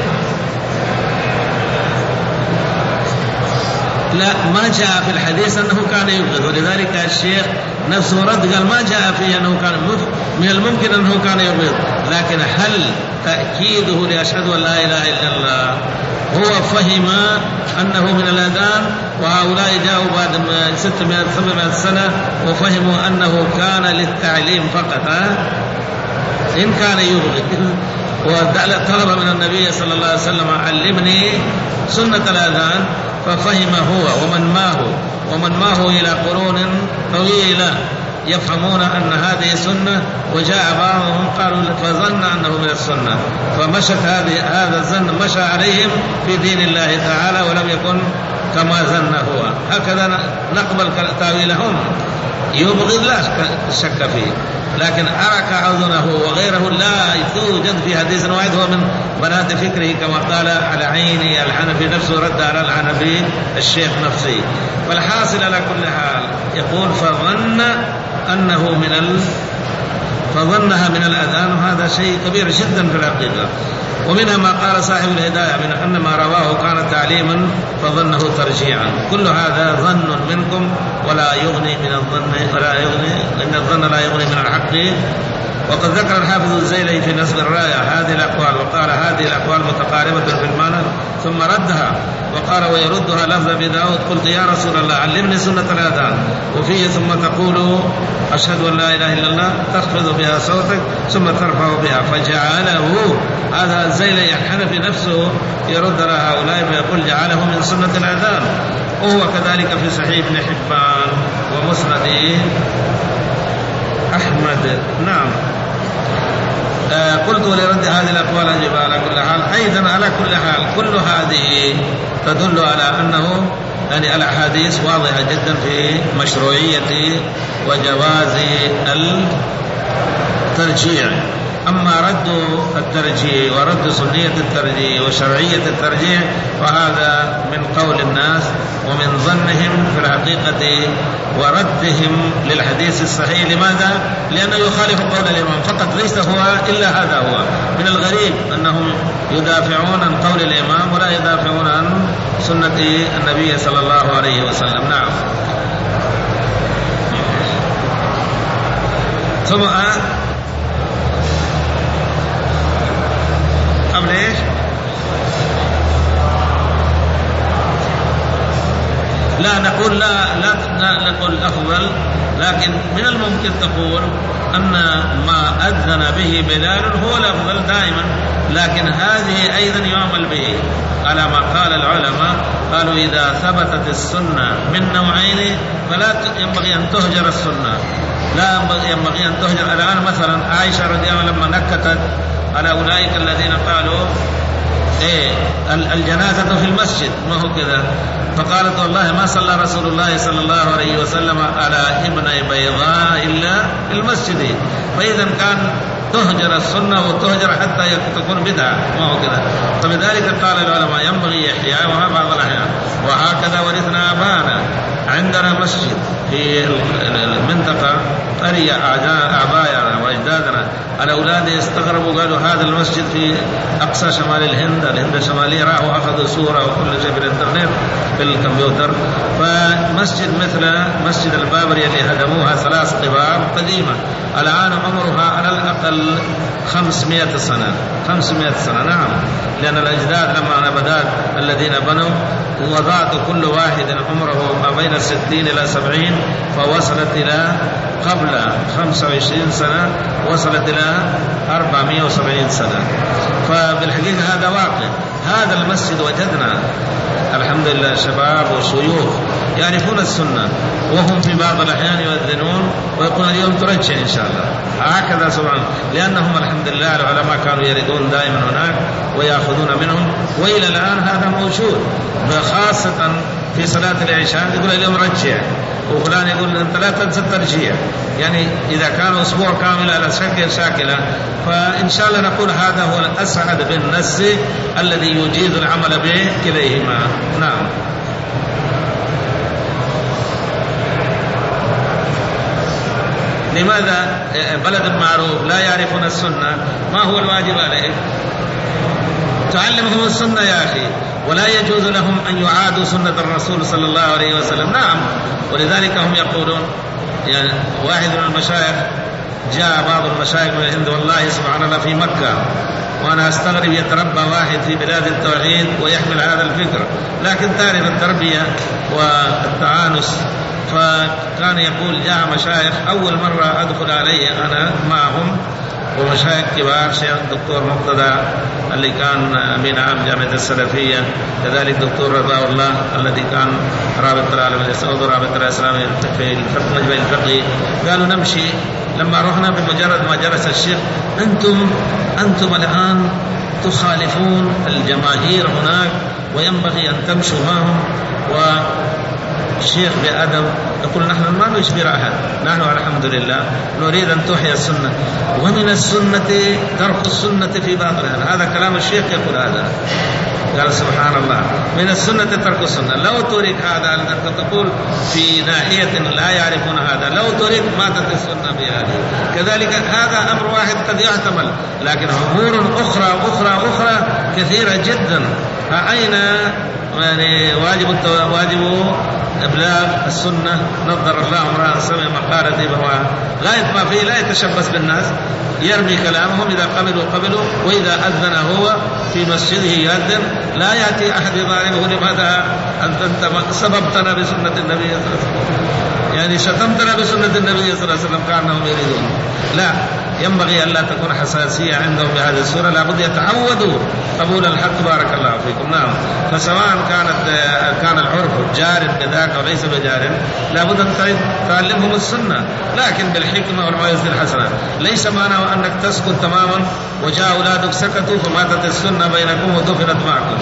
لا، ما جاء في الحديث أنه كان يبغض، ولذلك الشيخ نفسه رد قال ما جاء فيه أنه كان من الممكن أنه كان يبغض، لكن هل تأكيده لأشهد أن لا إله إلا الله هو فهم أنه من الأذان؟ وهؤلاء جاءوا بعد ستمائة سبعمائة سنة وفهموا أنه كان للتعليم فقط. إن كان يبغض وطلب من النبي صلى الله عليه وسلم علمني سنة الأذان ففهم هو ومن معه ومن معه إلى قرون طويلة يفهمون أن هذه سنة، وجاء بعضهم قالوا فظن أنه من السنة، فمشت هذه هذا الظن مشى عليهم في دين الله تعالى ولم يكن كما ظن هو. هكذا نقبل تاويلهم. يبغض لا شك فيه، لكن أرك أذنه وغيره لا يوجد في حديث واحد، هو من بنات فكره كما قال على عيني الحنفي نفسه رد على الحنفي الشيخ نفسه. والحاصل على كل حال يقول فظن أنه من ال... فظنها من الأذان، وهذا شيء كبير جدا في الحقيقة. ومنها ما قال صاحب الهداية من أن ما رواه كان تعليما فظنه ترجيعا. كل هذا ظن منكم ولا يغني من الظن ولا يغني إن الظن لا يغني من الحق وقد ذكر الحافظ الزيلي في نصب الراية هذه الأقوال، وقال هذه الأقوال متقاربة في المعنى ثم ردها وقال ويردها لفظ أبي داود قلت يا رسول الله علمني سنة الأذان وفيه ثم تقول أشهد أن لا إله إلا الله تخفض بها صوتك ثم ترفع بها، فجعله هذا الزيلي الحنفي نفسه يرد على هؤلاء ويقول جعله من سنة الأذان، وهو كذلك في صحيح ابن حبان ومسند أحمد. نعم. آه قلت ولرد هذه الأقوال أجب على كل حال. أيضا على كل حال كل هذه تدل على أنه يعني الأحاديث واضحة جدا في مشروعية وجواز الترجيع. أما رد الترجيح ورد سنية الترجيح وشرعية الترجيح فهذا من قول الناس ومن ظنهم في الحقيقة وردهم للحديث الصحيح. لماذا؟ لأنه يخالف قول الإمام فقط، ليس هو إلا هذا هو. من الغريب أنهم يدافعون عن قول الإمام ولا يدافعون عن سنة النبي صلى الله عليه وسلم. نعم. ثم قبل ايش؟ لا نقول لا لا, لا نقول أفضل، لكن من الممكن تقول أن ما أذن به بلال هو الأفضل دائما، لكن هذه أيضا يعمل به على ما قال العلماء. قالوا إذا ثبتت السنة من نوعين فلا ينبغي أن تهجر السنة، لا ينبغي أن تهجر. الآن مثلا عائشة رضي الله عنها لما نكتت على أولئك الذين قالوا إيه الجنازة في المسجد ما هو كذا، فقالت والله ما صلى رسول الله صلى الله عليه وسلم على ابني بيضاء إلا في المسجد، فإذا كان تهجر السنة وتهجر حتى تكون بدعة ما هو كذا. فبذلك قال العلماء ينبغي إحياءها بعض الأحيان. وهكذا ورثنا أبانا، عندنا مسجد في المنطقة قرية آبائنا وأجدادنا، الأولاد استغربوا قالوا هذا المسجد في أقصى شمال الهند، الهند الشمالية، راحوا أخذوا صورة وكل شيء في الإنترنت بالكمبيوتر. فمسجد مثل مسجد البابري اللي هدموها ثلاث قباب قديمة الآن عمرها على الأقل خمسمائة سنة خمسمائة سنة. نعم، لأن الأجداد لما نبدات الذين بنوا وضعت كل واحد عمره ما بين الستين إلى سبعين، فوصلت إلى قبل خمسة وعشرين سنة وصلت إلى أربعمائة وسبعين سنة. فبالحقيقة هذا واقع. هذا المسجد وجدنا الحمد لله شباب وشيوخ يعرفون السنة وهم في بعض الأحيان يؤذنون ويقولون اليوم ترجع إن شاء الله هكذا سبحان، لأنهم الحمد لله العلماء كانوا يردون دائما هناك ويأخذون منهم، وإلى الآن هذا موجود، خاصة في صلاة العشاء يقول اليوم رجع، وفلان يقول أنت لا تنسى الترجيع. يعني إذا كان أسبوع كامل على شكل شاكلة، فإن شاء الله نقول هذا هو الأسعد بالنص الذي يجيز العمل به كليهما. نعم. لماذا بلد معروف لا يعرفون السنة؟ ما هو الواجب عليه؟ تعلمهم السنة يا أخي، ولا يجوز لهم أن يعادوا سنة الرسول صلى الله عليه وسلم. نعم، ولذلك هم يقولون يعني واحد من المشايخ جاء بعض المشايخ من الهند والله سبحان الله في مكة، وأنا أستغرب يتربى واحد في بلاد التوحيد ويحمل هذا الفكر، لكن تعرف التربية والتعانس. فكان يقول جاء مشايخ أول مرة أدخل عليه أنا معهم ومشايخ كبار، شيخ الدكتور مقتدى اللي كان أمين عام جامعة السلفية، كذلك دكتور رضا الله الذي كان رابط العالم السعودي ورابط الإسلامي في المجمع الفقهي. قالوا نمشي، لما رحنا بمجرد ما جلس الشيخ أنتم أنتم الآن تخالفون الجماهير هناك وينبغي أن تمشوا معهم. والشيخ بأدب يقول نحن ما نجبر أحد، نحن الحمد لله نريد أن تحيا السنة، ومن السنة ترك السنة في باطلها. هذا كلام الشيخ يقول هذا. قال سبحان الله، من السنة ترك السنة. لو تريد هذا أنت تقول في ناحية لا يعرفون هذا، لو تريد ماتت السنة بهذه. كذلك هذا أمر واحد قد يحتمل، لكن أمور أخرى أخرى أخرى كثيرة جدا. أين يعني واجب واجب إبلاغ السنة. نظر الله امرأ سمع مقالتي فهو غاية ما فيه لا يتشبث بالناس، يرمي كلامهم، إذا قبلوا قبلوا، وإذا أذن هو في مسجده يؤذن، لا يأتي أحد يضاربه لماذا أنت سببتنا بسنة النبي صلى الله عليه وسلم، يعني شتمتنا بسنة النبي صلى الله عليه وسلم، كأنهم يريدون. لا، ينبغي أن لا تكون حساسية عندهم بهذه الصورة، لابد يتعودوا قبول الحق. بارك الله فيكم. نعم، فسواء كانت كان العرف جار بذاك أو ليس بجار، لابد أن تعلمهم السنة، لكن بالحكمة والموعظة الحسنة. ليس معنى أنك تسكت تماما وجاء أولادك سكتوا فماتت السنة بينكم ودفنت معكم.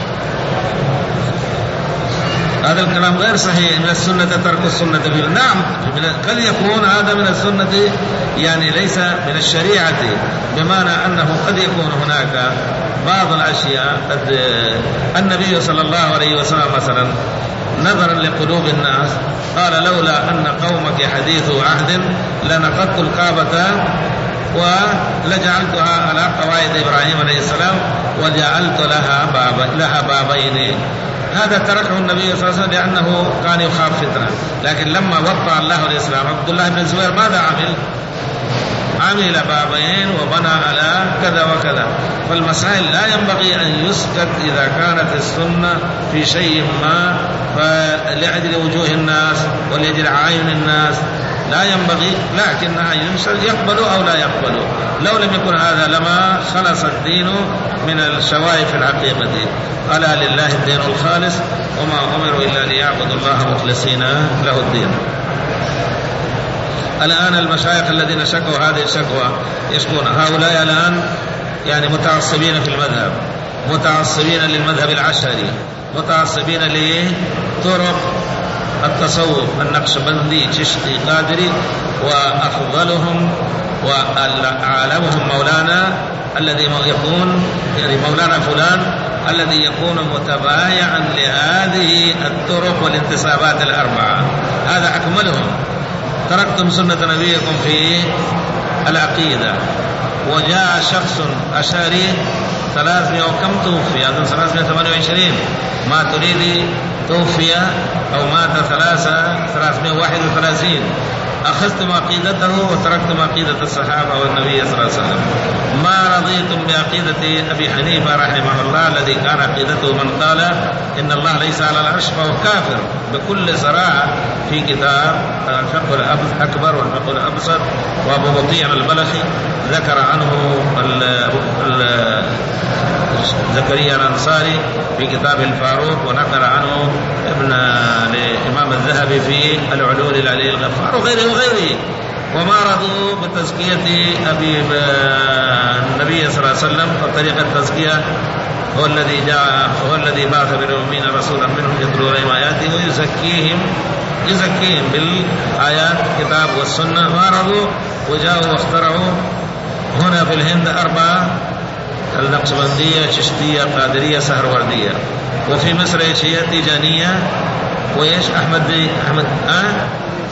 هذا الكلام غير صحيح. من السنة ترك السنة فيه. نعم، قد يكون هذا من السنة، يعني ليس من الشريعة، بمعنى أنه قد يكون هناك بعض الأشياء قد النبي صلى الله عليه وسلم مثلا نظرا لقلوب الناس قال لولا أن قومك حديث عهد لنقضت الكعبة ولجعلتها على قواعد إبراهيم عليه السلام وجعلت لها باب لها بابين. هذا تركه النبي صلى الله عليه وسلم لأنه كان يخاف فتنة. لكن لما وقع الله الإسلام عبد الله بن الزبير ماذا عمل؟ عمل بابين وبنى على كذا وكذا. فالمسائل لا ينبغي أن يسكت إذا كانت السنة في شيء ما فلأجل وجوه الناس ولأجل عين الناس، لا ينبغي، لكنها يقبلوا أو لا يقبلوا. لو لم يكن هذا لما خلص الدين من الشوائب في الحقيقة. ألا لله الدين الخالص وما أمروا إلا ليعبدوا الله مخلصين له الدين. الآن المشايخ الذين شكوا هذه الشكوى يشكون هؤلاء الآن يعني متعصبين في المذهب، متعصبين للمذهب العشري، متعصبين لطرق التصوف النقشبندي تشتي قادري، وأفضلهم وأعلمهم مولانا الذي يكون يعني مولانا فلان الذي يكون متبايعا لهذه الطرق والانتسابات الأربعة، هذا أكملهم. تركتم سنة نبيكم في العقيدة، وجاء شخص أشاري ثلاثمائة وكم توفي، هذا ثلاثمائة وثمانية وعشرين، ما تريد توفي أو مات ثلاثة ثلاثمائة وواحد وثلاثين. أخذتم عقيدته وتركتم عقيدة الصحابة والنبي صلى الله عليه وسلم. ما رضيتم بعقيدة أبي حنيفة رحمه الله الذي كان عقيدته من قال إن الله ليس على العرش فهو كافر بكل صراحة في كتاب الفقه الأكبر والفقه الأبسط. وأبو بطيع البلخي ذكر عنه ال ال زكريا الأنصاري في كتاب الفاروق، ونقل عنه ابن الإمام الذهبي في العلول العلي الغفار وغيره وغيره. وما رضوا بتزكية أبي النبي صلى الله عليه وسلم، وطريقة التزكية هو الذي جاء هو الذي بعث بالأمين رسولا منهم يتلو عليهم آياته ويزكيهم يزكيهم بالآيات كتاب والسنة. ما رضوا وجاءوا واخترعوا هنا في الهند أربعة: النقشبندية، ششتية، قادرية، سهروردية. وفي مصر شيعية تيجانية، وإيش أحمد أحمد آه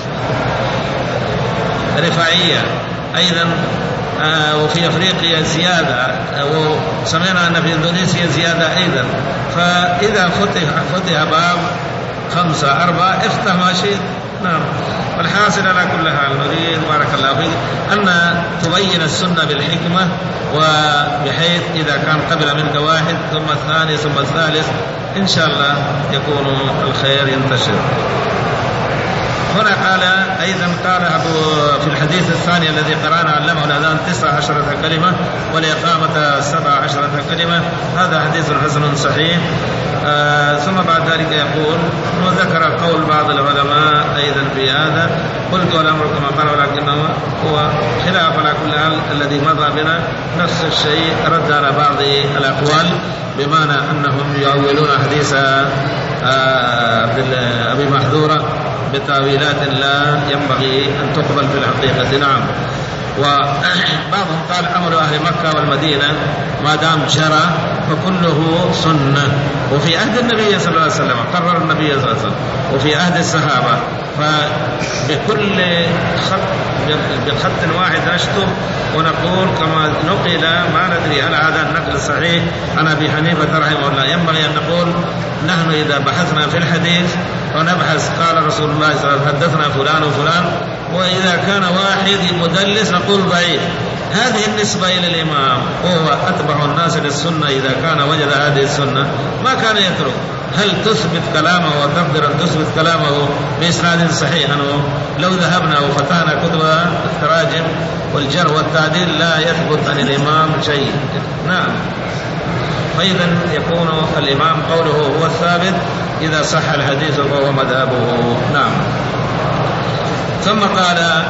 رفاعية أيضا. آه وفي أفريقيا زيادة، وسمعنا أن في إندونيسيا زيادة أيضا. فإذا فتح فتح باب خمسة أربعة افتح ما شئت. نعم. والحاصل على كل حال نريد بارك الله فيك أن تبين السنة بالحكمة، وبحيث إذا كان قبل منك واحد ثم الثاني ثم الثالث إن شاء الله يكون الخير ينتشر. هنا قال أيضا قال في الحديث الثاني الذي قرأنا علمه الأذان تسع عشرة كلمة والإقامة سبع عشرة كلمة. هذا حديث حسن صحيح. آه ثم بعد ذلك يقول وذكر قول بعض العلماء أيضا في هذا. قلت والأمر كما قال ولكنه هو خلاف على كل حال الذي مضى بنا نفس الشيء، رد على بعض الأقوال بمعنى أنهم يؤولون حديث آه أبي محذورة بتاويلات لا ينبغي أن تقبل في الحقيقة. نعم. وبعضهم قال أمر أهل مكة والمدينة ما دام جرى فكله سنة. وفي عهد النبي صلى الله عليه وسلم قرر النبي صلى الله عليه وسلم، وفي عهد الصحابة، فبكل خط بخط واحد نشتم ونقول كما نقل، ما ندري هل هذا النقل صحيح عن أبي حنيفة رحمه الله. ينبغي أن نقول نحن إذا بحثنا في الحديث ونبحث قال رسول الله صلى الله عليه وسلم حدثنا فلان وفلان، وإذا كان واحد مدلس نقول ضعيف. هذه النسبة إلى الإمام، وهو أتبع الناس للسنة إذا كان وجد هذه السنة ما كان يترك. هل تثبت كلامه وتقدر أن تثبت كلامه بإسناد صحيح عنه؟ لو ذهبنا وفتحنا كتب التراجم والجر والتعديل لا يثبت عن الإمام شيء. نعم. فإذا يكون الإمام قوله هو الثابت إذا صح الحديث وهو مذهبه. نعم. ثم قال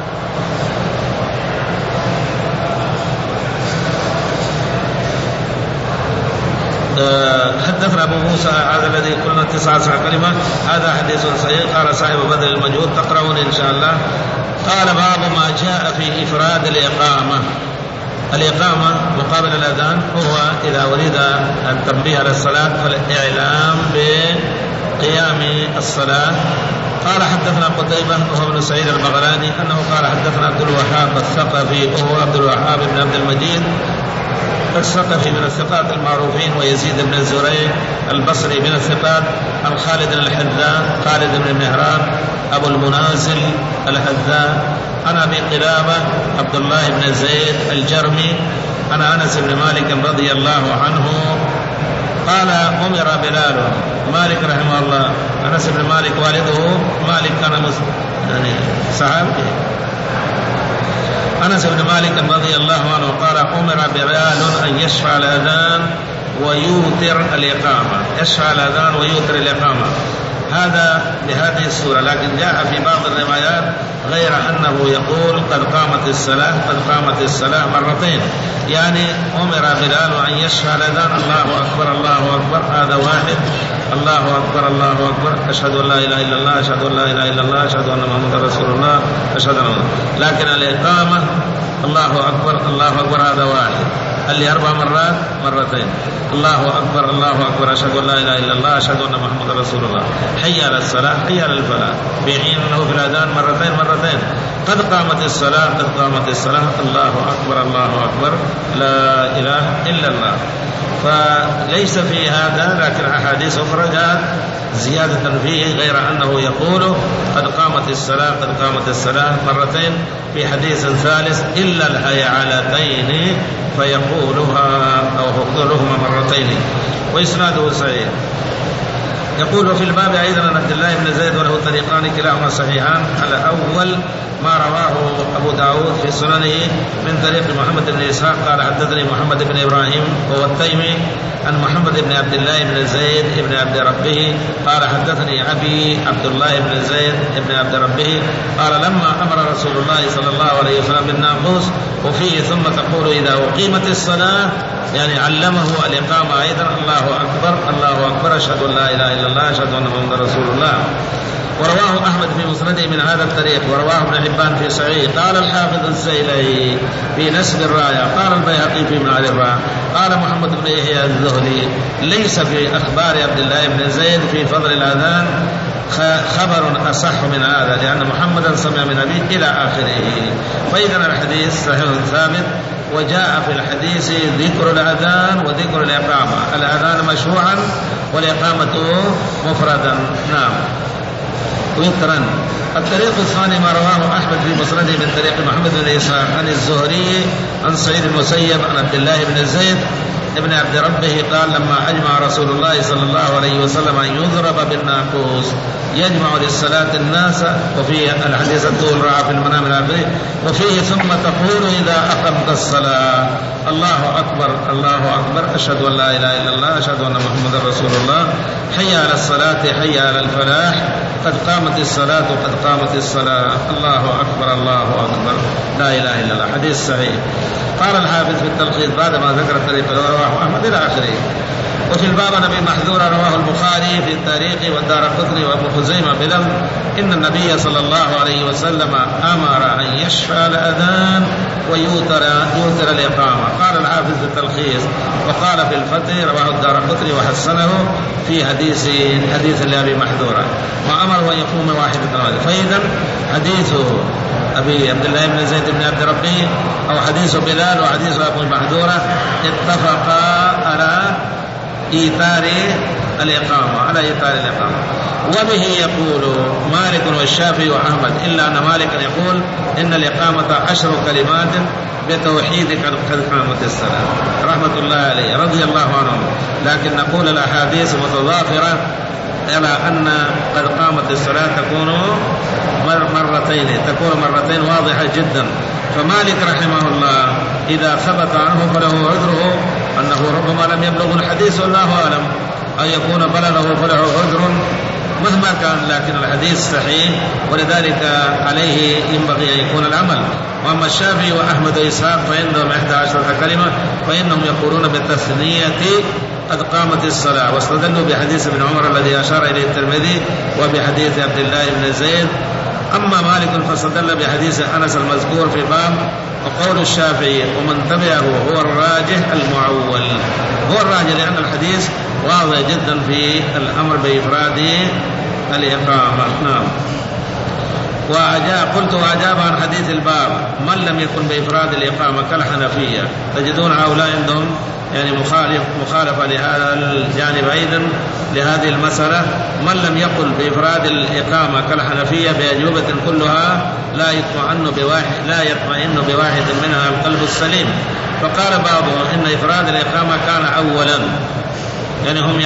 حدثنا أبو موسى هذا الذي قلنا تسعة عشر كلمة، هذا حديث صحيح. قال صاحب بدل المجهود تقرؤون إن شاء الله. قال باب ما جاء في إفراد الإقامة. الإقامة مقابل الأذان هو إذا أريد التنبيه على الصلاة فالإعلام بقيام الصلاة. قال حدثنا قتيبة وهو ابن سعيد البغلاني أنه قال حدثنا عبد الوهاب الثقفي وهو عبد الوهاب بن عبد المجيد الثقفي من الثقات المعروفين، ويزيد بن الزريع البصري من الثقات، عن خالد الحذاء خالد بن مهران أبو المنازل الحذاء، عن أبي قلابة عبد الله بن زيد الجرمي، عن أنس بن مالك رضي الله عنه قال أمر بلال. مالك رحمه الله، أنس بن مالك والده مالك كان يعني صحابي. أنس بن مالك رضي الله عنه قال أمر بلال أن يشفع الأذان ويوتر الإقامة. يشفع الأذان ويوتر الإقامة، هذا بهذه السورة. لكن جاء في بعض الروايات غير أنه يقول قد قامت الصلاة قد قامت الصلاة مرتين، يعني أمر بلال أن يشفع الأذان الله أكبر الله أكبر، هذا واحد، الله أكبر الله أكبر، أشهد أن لا إله إلا الله أشهد أن لا إله إلا الله أشهد أن محمدا رسول الله أشهد أن. لكن الإقامة الله أكبر الله أكبر هذا واحد، اللي أربع مرات مرتين، الله أكبر الله أكبر أشهد أن لا إله إلا الله أشهد أن محمدا رسول الله، حي على الصلاة حي على الفلاح، بحين أنه في الأذان مرتين مرتين، قد قامت الصلاة قد قامت الصلاة، الله أكبر الله أكبر لا إله إلا الله. فليس في هذا، لكن أحاديث أخرى جاءت زيادة فيه غير أنه يقول قد قامت الصلاة قد قامت الصلاة مرتين، في حديث ثالث إلا الحيعلتين فيقولها أو يقولهما مرتين، وإسناده صحيح. يقول في الباب أيضا عن عبد الله بن زيد وله طريقان كلاهما صحيحان. الأول ما رواه أبو داود في سننه من طريق محمد بن إسحاق قال حدثني محمد بن إبراهيم وهو التيمي عن محمد بن عبد الله بن زيد بن عبد ربه قال حدثني أبي عبد الله بن زيد بن عبد ربه قال لما أمر رسول الله صلى الله عليه وسلم بالناقوس وفيه ثم تقول إذا أقيمت الصلاة، يعني علمه الإقامة أيضا، الله أكبر الله أكبر أشهد أن لا إله إلا الله أشهد أن محمدا رسول الله. ورواه أحمد في مسنده من هذا الطريق، ورواه ابن حبان في صحيح. قال الحافظ الزيلعي في نسب الراية، قال البيهقي في معرفة، قال محمد بن يحيى الذهلي ليس في أخبار عبد الله بن زيد في فضل الأذان خبر أصح من هذا، لأن محمدا سمع من أبيه إلى آخره. فإذا الحديث صحيح ثابت. وجاء في الحديث ذكر الأذان وذكر الإقامة، الأذان مشروعا والإقامة مفردا. نعم. ويقرن. الطريق الثاني ما رواه أحمد في مسنده من طريق محمد بن إسحاق عن الزهري عن سعيد المسيب عن عبد الله بن زيد ابن عبد ربه قال لما أجمع رسول الله صلى الله عليه وسلم أن يضرب بالناقوس يجمع للصلاة الناس، وفيه الحديث الطول رأى في المنام الآخري، وفيه ثم تقول إذا أقمت الصلاة الله أكبر الله أكبر أشهد أن لا إله إلا الله أشهد أن محمدا رسول الله، حي على الصلاة حي على الفلاح، قد قامت الصلاة قد قامت الصلاة، الله أكبر الله أكبر لا إله إلا الله. حديث صحيح. قال الحافظ في التلخيص بعد ما ذكر الطريق رواه أحمد إلى آخره. وفي الباب نبي محذورة رواه البخاري في التاريخ والدارقطني وابن خزيمة بلفظ إن النبي صلى الله عليه وسلم أمر أن يشفع الأذان ويوتر يوتر الإقامة. قال الحافظ في التلخيص وقال في الفتح رواه الدارقطني وحسنه في حديث حديث لأبي محذورة وأمر أن يقوم واحد من. فإذا حديث أبي عبد الله بن زيد بن عبد ربه أو حديث بلال وحديث أبو محذورة اتفقا على إيثار الإقامة على إيقاع الإقامة. وبه يقول مالك والشافعي وأحمد، إلا أن مالك يقول إن الإقامة عشر كلمات بتوحيدك قد قامت الصلاة رحمة الله عليه رضي الله عنه. لكن نقول الأحاديث متضافرة على أن قد قامت الصلاة تكون مرتين تكون مرتين واضحة جدا. فمالك رحمه الله إذا ثبت عنه فله عذره أنه ربما لم يبلغ الحديث والله أعلم، أن يكون بلغه فله عذر مهما كان، لكن الحديث صحيح ولذلك عليه ينبغي أن يكون العمل. وأما الشافعي وأحمد وإسحاق فعندهم إحدى عشرة كلمة، فإنهم يقولون بالتثنية قد قامت الصلاة، واستدلوا بحديث ابن عمر الذي أشار إليه الترمذي وبحديث عبد الله بن زيد. أما مالك فاستدل بحديث أنس المذكور في باب. وقول الشافعي ومن تبعه هو الراجح المعول، هو الراجح لأن الحديث واضح جدا في الأمر بإفراد الإقامة. نعم. وأجاب قلت وأجاب عن حديث الباب من لم يكن بإفراد الإقامة كالحنفية، تجدون هؤلاء عندهم يعني مخالف مخالفة لهذا الجانب أيضا لهذه المسألة. من لم يقل بإفراد الإقامة كالحنفية بأجوبة كلها لا يطمئن بواحد لا يطمئن بواحد منها القلب السليم. فقال بعضهم إن إفراد الإقامة كان أولا، يعني هم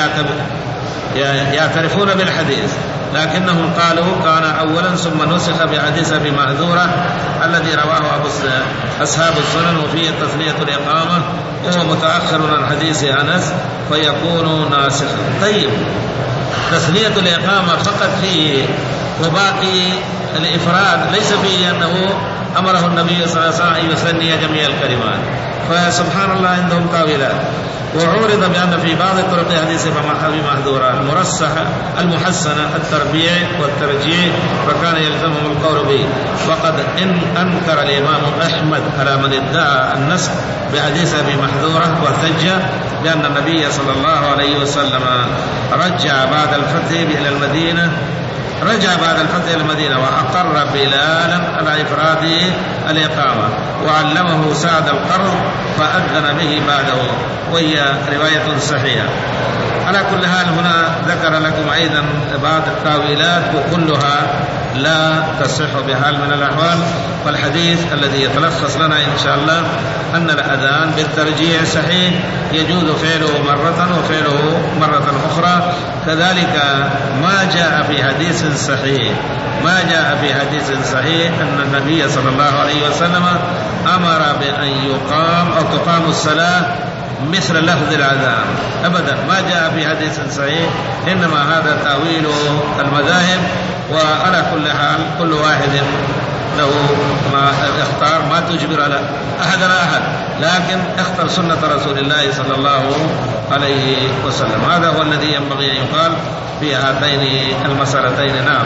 يعترفون بالحديث لكنهم قالوا كان أولا ثم نسخ بحديث أبي مهذورة الذي رواه أبو أصحاب السنن وفيه تثنية الإقامة وهو متأخر عن حديث أنس فيكون ناسخا. طيب تثنية الإقامة فقط فيه، وباقي الإفراد ليس فيه أنه أمره النبي صلى الله عليه وسلم أن يثني جميع الكلمات. فسبحان الله عندهم تاويلات. وعورض بأن في بعض طرق حديث أبي مهذورة المرسخة المحسنة التربيع والترجيع فكان يلزمهم القول به. وقد إن أنكر الإمام أحمد على من ادعى النسخ بحديث أبي مهذورة واحتج بأن النبي صلى الله عليه وسلم رجع بعد الفتح إلى المدينة رجع بعد الفتح إلى المدينة وأقر بلالا على إفراد الإقامة وعلمه سعد القرض فأذن به بعده، وهي رواية صحيحة. على كل حال هنا ذكر لكم أيضا بعض التاويلات وكلها لا تصح بحال من الأحوال. والحديث الذي يتلخص لنا إن شاء الله أن الأذان بالترجيع صحيح يجوز فعله مرة وفعله مرة أخرى. كذلك ما جاء في حديث صحيح ما جاء في حديث صحيح أن النبي صلى الله عليه وسلم أمر بأن يقام أو تقام الصلاة مثل لفظ الأذان أبدا، ما جاء في حديث صحيح، إنما هذا تأويل المذاهب. وعلى كل حال كل واحد له ما اختار، ما تجبر على أحد على أحد، لكن اختر سنة رسول الله صلى الله عليه وسلم. هذا هو الذي ينبغي أن يقال في هاتين المسألتين. نعم.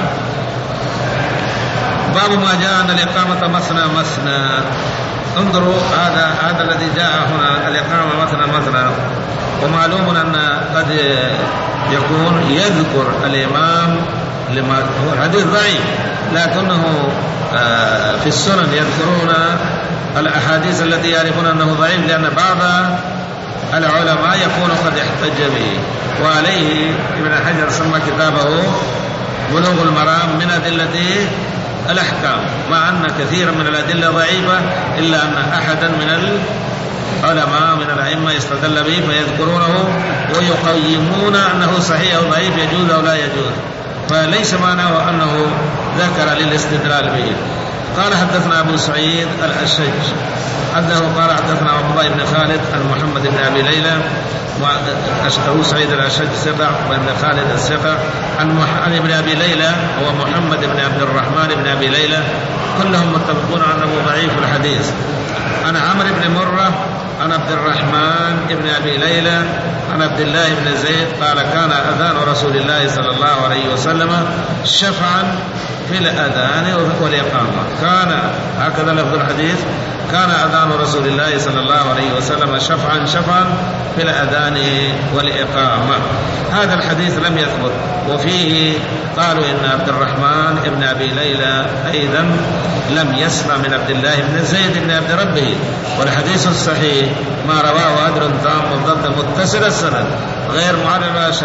باب ما جاء أن الإقامة مثنى مثنى. انظروا هذا هذا الذي جاء هنا الإقامة مثنى مثنى. ومعلوم أن قد يكون يذكر الإمام لما هو الحديث ضعيف لكنه في السنن يذكرون الأحاديث التي يعرفون أنه ضعيف لأن بعض العلماء يكون قد احتج به. وعليه ابن حجر سمى كتابه بلوغ المرام من أدلة الأحكام، مع أن كثيرا من الأدلة ضعيفة إلا أن أحدا من العلماء من الأئمة يستدل به فيذكرونه ويقيمون أنه صحيح أو ضعيف يجوز أو لا يجوز، فليس معناه أنه ذكر للاستدلال به. قال حدثنا أبو سعيد الأشج أنه قال حدثنا عبد الله بن خالد عن محمد بن أبي ليلى أبو سعيد الأشج ثقة وابن خالد الثقة عن ابن أبي ليلى هو محمد بن عبد الرحمن بن أبي ليلى كلهم متفقون أنه ضعيف الحديث. عن عمرو بن مرة عن عبد الرحمن بن أبي ليلى عن عبد الله بن زيد قال كان أذان رسول الله صلى الله عليه وسلم شفعا في الأذان والإقامة. كان هكذا لفظ الحديث كان أذان رسول الله صلى الله عليه وسلم شفعا شفعا في الأذان والإقامة. هذا الحديث لم يثبت، وفيه قالوا إن عبد الرحمن بن أبي ليلى أيضا لم يسمع من عبد الله بن زيد بن عبد ربه. والحديث الصحيح ما رواه أدر تام بالضبط متصل السند غير معرر ولا شاذ.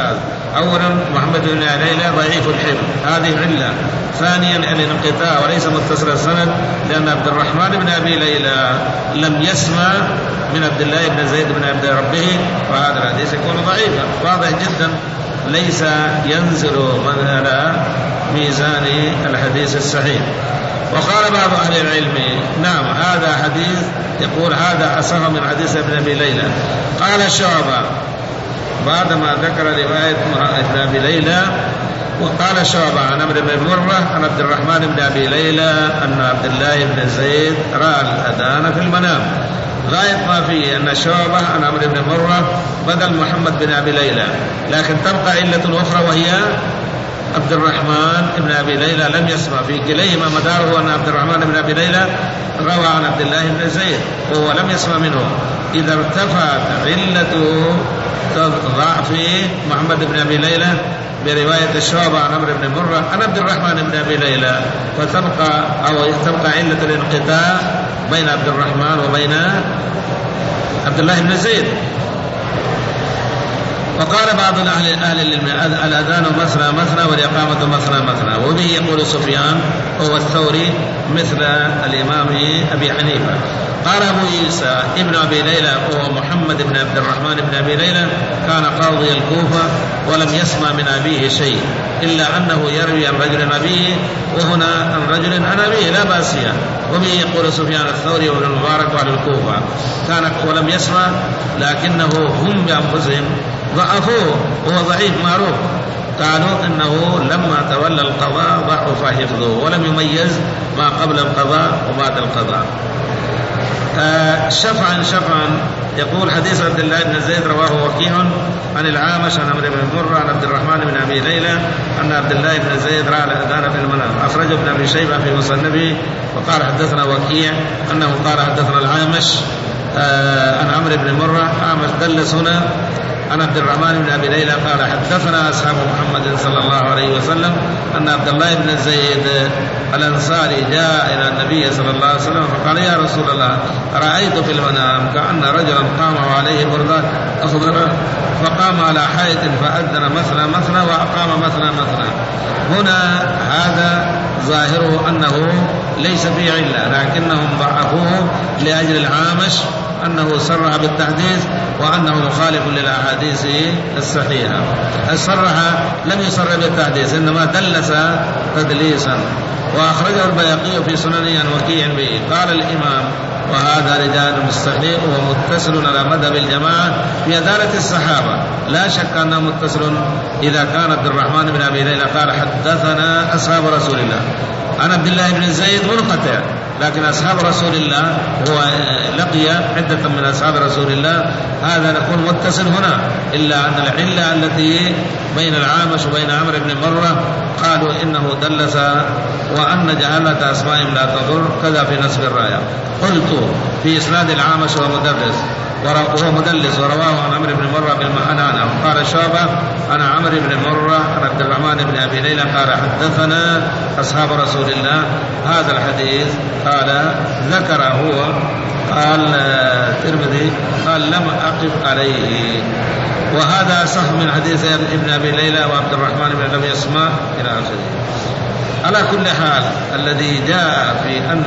أولا محمد بن أبي ليلى ضعيف الحفظ، هذه علة. ثانيا الانقطاع وليس متصل السند، لأن عبد الرحمن بن أبي ليلى لم يسمع من عبد الله بن زيد بن عبد ربه، وهذا الحديث يكون ضعيفا واضح جدا، ليس ينزل على ميزان الحديث الصحيح. وقال بعض أهل العلم نعم هذا حديث يقول هذا أصح من حديث ابن أبي ليلى. قال شعبة بعدما ذكر رواية ابن أبي ليلى، وقال شعبة عن عمرو بن مرة عن عبد الرحمن بن أبي ليلى أن عبد الله بن زيد رأى الأذان في المنام. غاية ما فيه أن شعبة عن عمرو بن مرة بدل محمد بن أبي ليلى، لكن تبقى علة أخرى وهي عبد الرحمن بن أبي ليلى لم يسمع. في كليهما مداره أن عبد الرحمن بن أبي ليلى روى عن عبد الله بن زيد وهو لم يسمع منه. إذا ارتفعت علة ضعف محمد بن أبي ليلى برواية الشعبة عن عمرو بن مرة عن عبد الرحمن بن أبي ليلى، فتبقى أو تبقى علة الانقطاع بين عبد الرحمن وبين عبد الله بن زيد. وقال بعض أهل أهل العلم الأذان مثنى مثنى والإقامة مثنى مثنى، وبه يقول سفيان هو الثوري مثل الإمام أبي حنيفة. قال أبو عيسى ابن أبي ليلى وهو محمد بن عبد الرحمن بن أبي ليلى كان قاضي الكوفة ولم يسمع من أبيه شيء، إلا أنه يروي عن رجل عن أبيه وهنا عن رجل عن أبيه لا بأس. وبه يقول سفيان الثوري وابن المبارك وأهل الكوفة كان ولم يسمع، لكنه هم بأنفسهم ضعفوه، هو ضعيف معروف. قالوا إنه لما تولى القضاء ضعف حفظه ولم يميز ما قبل القضاء وبعد القضاء. آه شفعا شفعا يقول حديث عبد الله بن زيد رواه وكيع عن العامش عن عمرو بن مرة عن عبد الرحمن بن أبي ليلى أن عبد الله بن زيد رأى الأذان في المنام. أخرجه ابن أبي شيبة في مصنفه وقال حدثنا وكيع أنه قال حدثنا العامش آه عن عمرو بن مرة. عامش دلس هنا عن عبد الرحمن بن أبي ليلى قال حدثنا أصحاب محمد صلى الله عليه وسلم أن عبد الله بن زيد الأنصاري جاء إلى النبي صلى الله عليه وسلم فقال يا رسول الله رأيت في المنام كأن رجلا قام عليه بردة أخضر فقام على حائط فأذن مثنى مثنى وأقام مثنى مثنى. هنا هذا ظاهره أنه ليس فيه علة، لكنهم ضعفوه لأجل العامش أنه صرح بالتحديث وأنه مخالف للأحاديث الصحيحة. الصرح لم يصرح بالتحديث إنما دلس تدليسا. وأخرجه البيهقي في سننه عن وكيع به. قال الإمام وهذا رجال مستحيل ومتصل على مذهب الجماعة في عدالة الصحابة، لا شك أنه متصل إذا كان عبد الرحمن بن أبي ليلى قال حدثنا أصحاب رسول الله عن عبد الله بن زيد منقطع، لكن أصحاب رسول الله هو لقي عدة من أصحاب رسول الله، هذا نكون متصل هنا. إلا أن العلة التي بين العامش وبين عمرو بن مرة قالوا إنه دلس وأن جهالة أسمائهم لا تضر، كذا في نسب الراية. قلت في إسناد العامش ومدرس وهو مدلس ورواه عن عمرو بن مرة بالمعنى. قال شعبة عن عمرو بن مرة عن عبد الرحمن بن أبي ليلى قال حدثنا أصحاب رسول الله. هذا الحديث قال ذكر هو قال الترمذي قال لم أقف عليه، وهذا صح من حديث ابن أبي ليلى وعبد الرحمن بن أبي أسماء إلى آخره. على كل حال الذي جاء في أن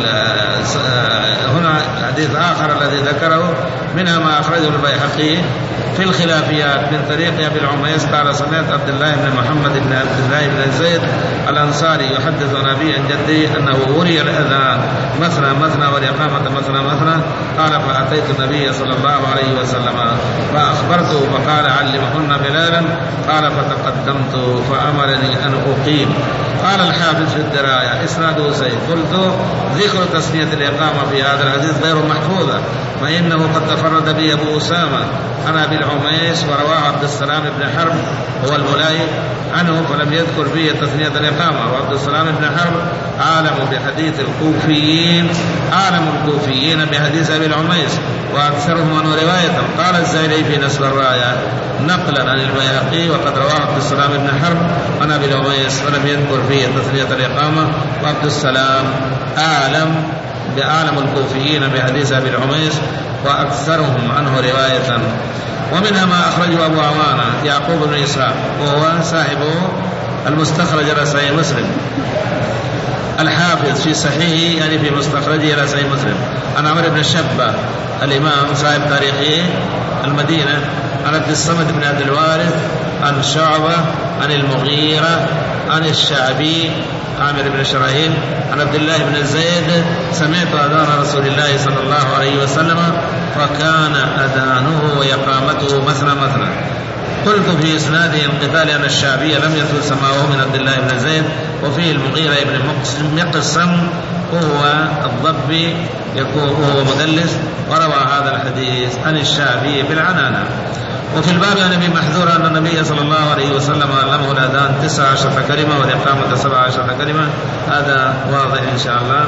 في هنا حديث آخر الذي ذكره منها ما أخرجه البيهقي في الخلافيات من طريق أبي العميس قال سمعت عبد الله بن محمد بن عبد الله بن زيد الأنصاري يحدث عن أبيه عن جده أنه وري الأذان مثنى مثنى والإقامة مثنى مثنى. قال فأتيت النبي صلى الله عليه وسلم فأخبرته فقال علمهن بلالا. قال فتقدمت فأمرني أن أقيم. قال الحافظ في الدراية إسناده سيء. قلت ذكر تسمية الإقامة في هذا الحديث غير محفوظة، فإنه قد تفرد به أبو أسامة عن أبي العميس ورواه عبد السلام بن حرب هو الملاي عنه فلم يذكر فيه تسمية الإقامة. وعبد السلام بن حرب عالم بحديث الكوفيين عالم الكوفيين بحديث أبي العميس وأكثرهم عنه رواية. قال الزهري في نسب الراية نقلا عن البيهقي وقد رواه عبد السلام بن حرب عن أبي العميس ولم يذكر فيه تسمية الإقامة. وعبد السلام أعلم بأعلم الكوفيين بحديث أبي العميس وأكثرهم عنه رواية. ومنها ما أخرجه أبو عوانة يعقوب بن إسحاق وهو صاحب المستخرج على صحيح مسلم الحافظ في صحيحه يعني في مستخرجه على صحيح مسلم عن عمرو بن الشبة الإمام صاحب تاريخ المدينة عن عبد الصمد بن عبد الوارث عن شعبة عن المغيرة عن الشعبي عامر بن شراحيل عن عبد الله بن زيد سمعت أذان رسول الله صلى الله عليه وسلم فكان أذانه وإقامته مثنى مثنى. قلت في إسناده انقطاع لأن الشعبي لم يثبت سماعه من عبد الله بن زيد وفيه المغيرة بن مقسم وهو الضبي وهو مدلس وروى هذا الحديث عن الشعبي بالعنانة. وفي الباب عن ابي محذور أن النبي صلى الله عليه وسلم علمه الأذان تسع عشرة كلمة والإقامة سبع عشرة كلمة. هذا واضح إن شاء الله.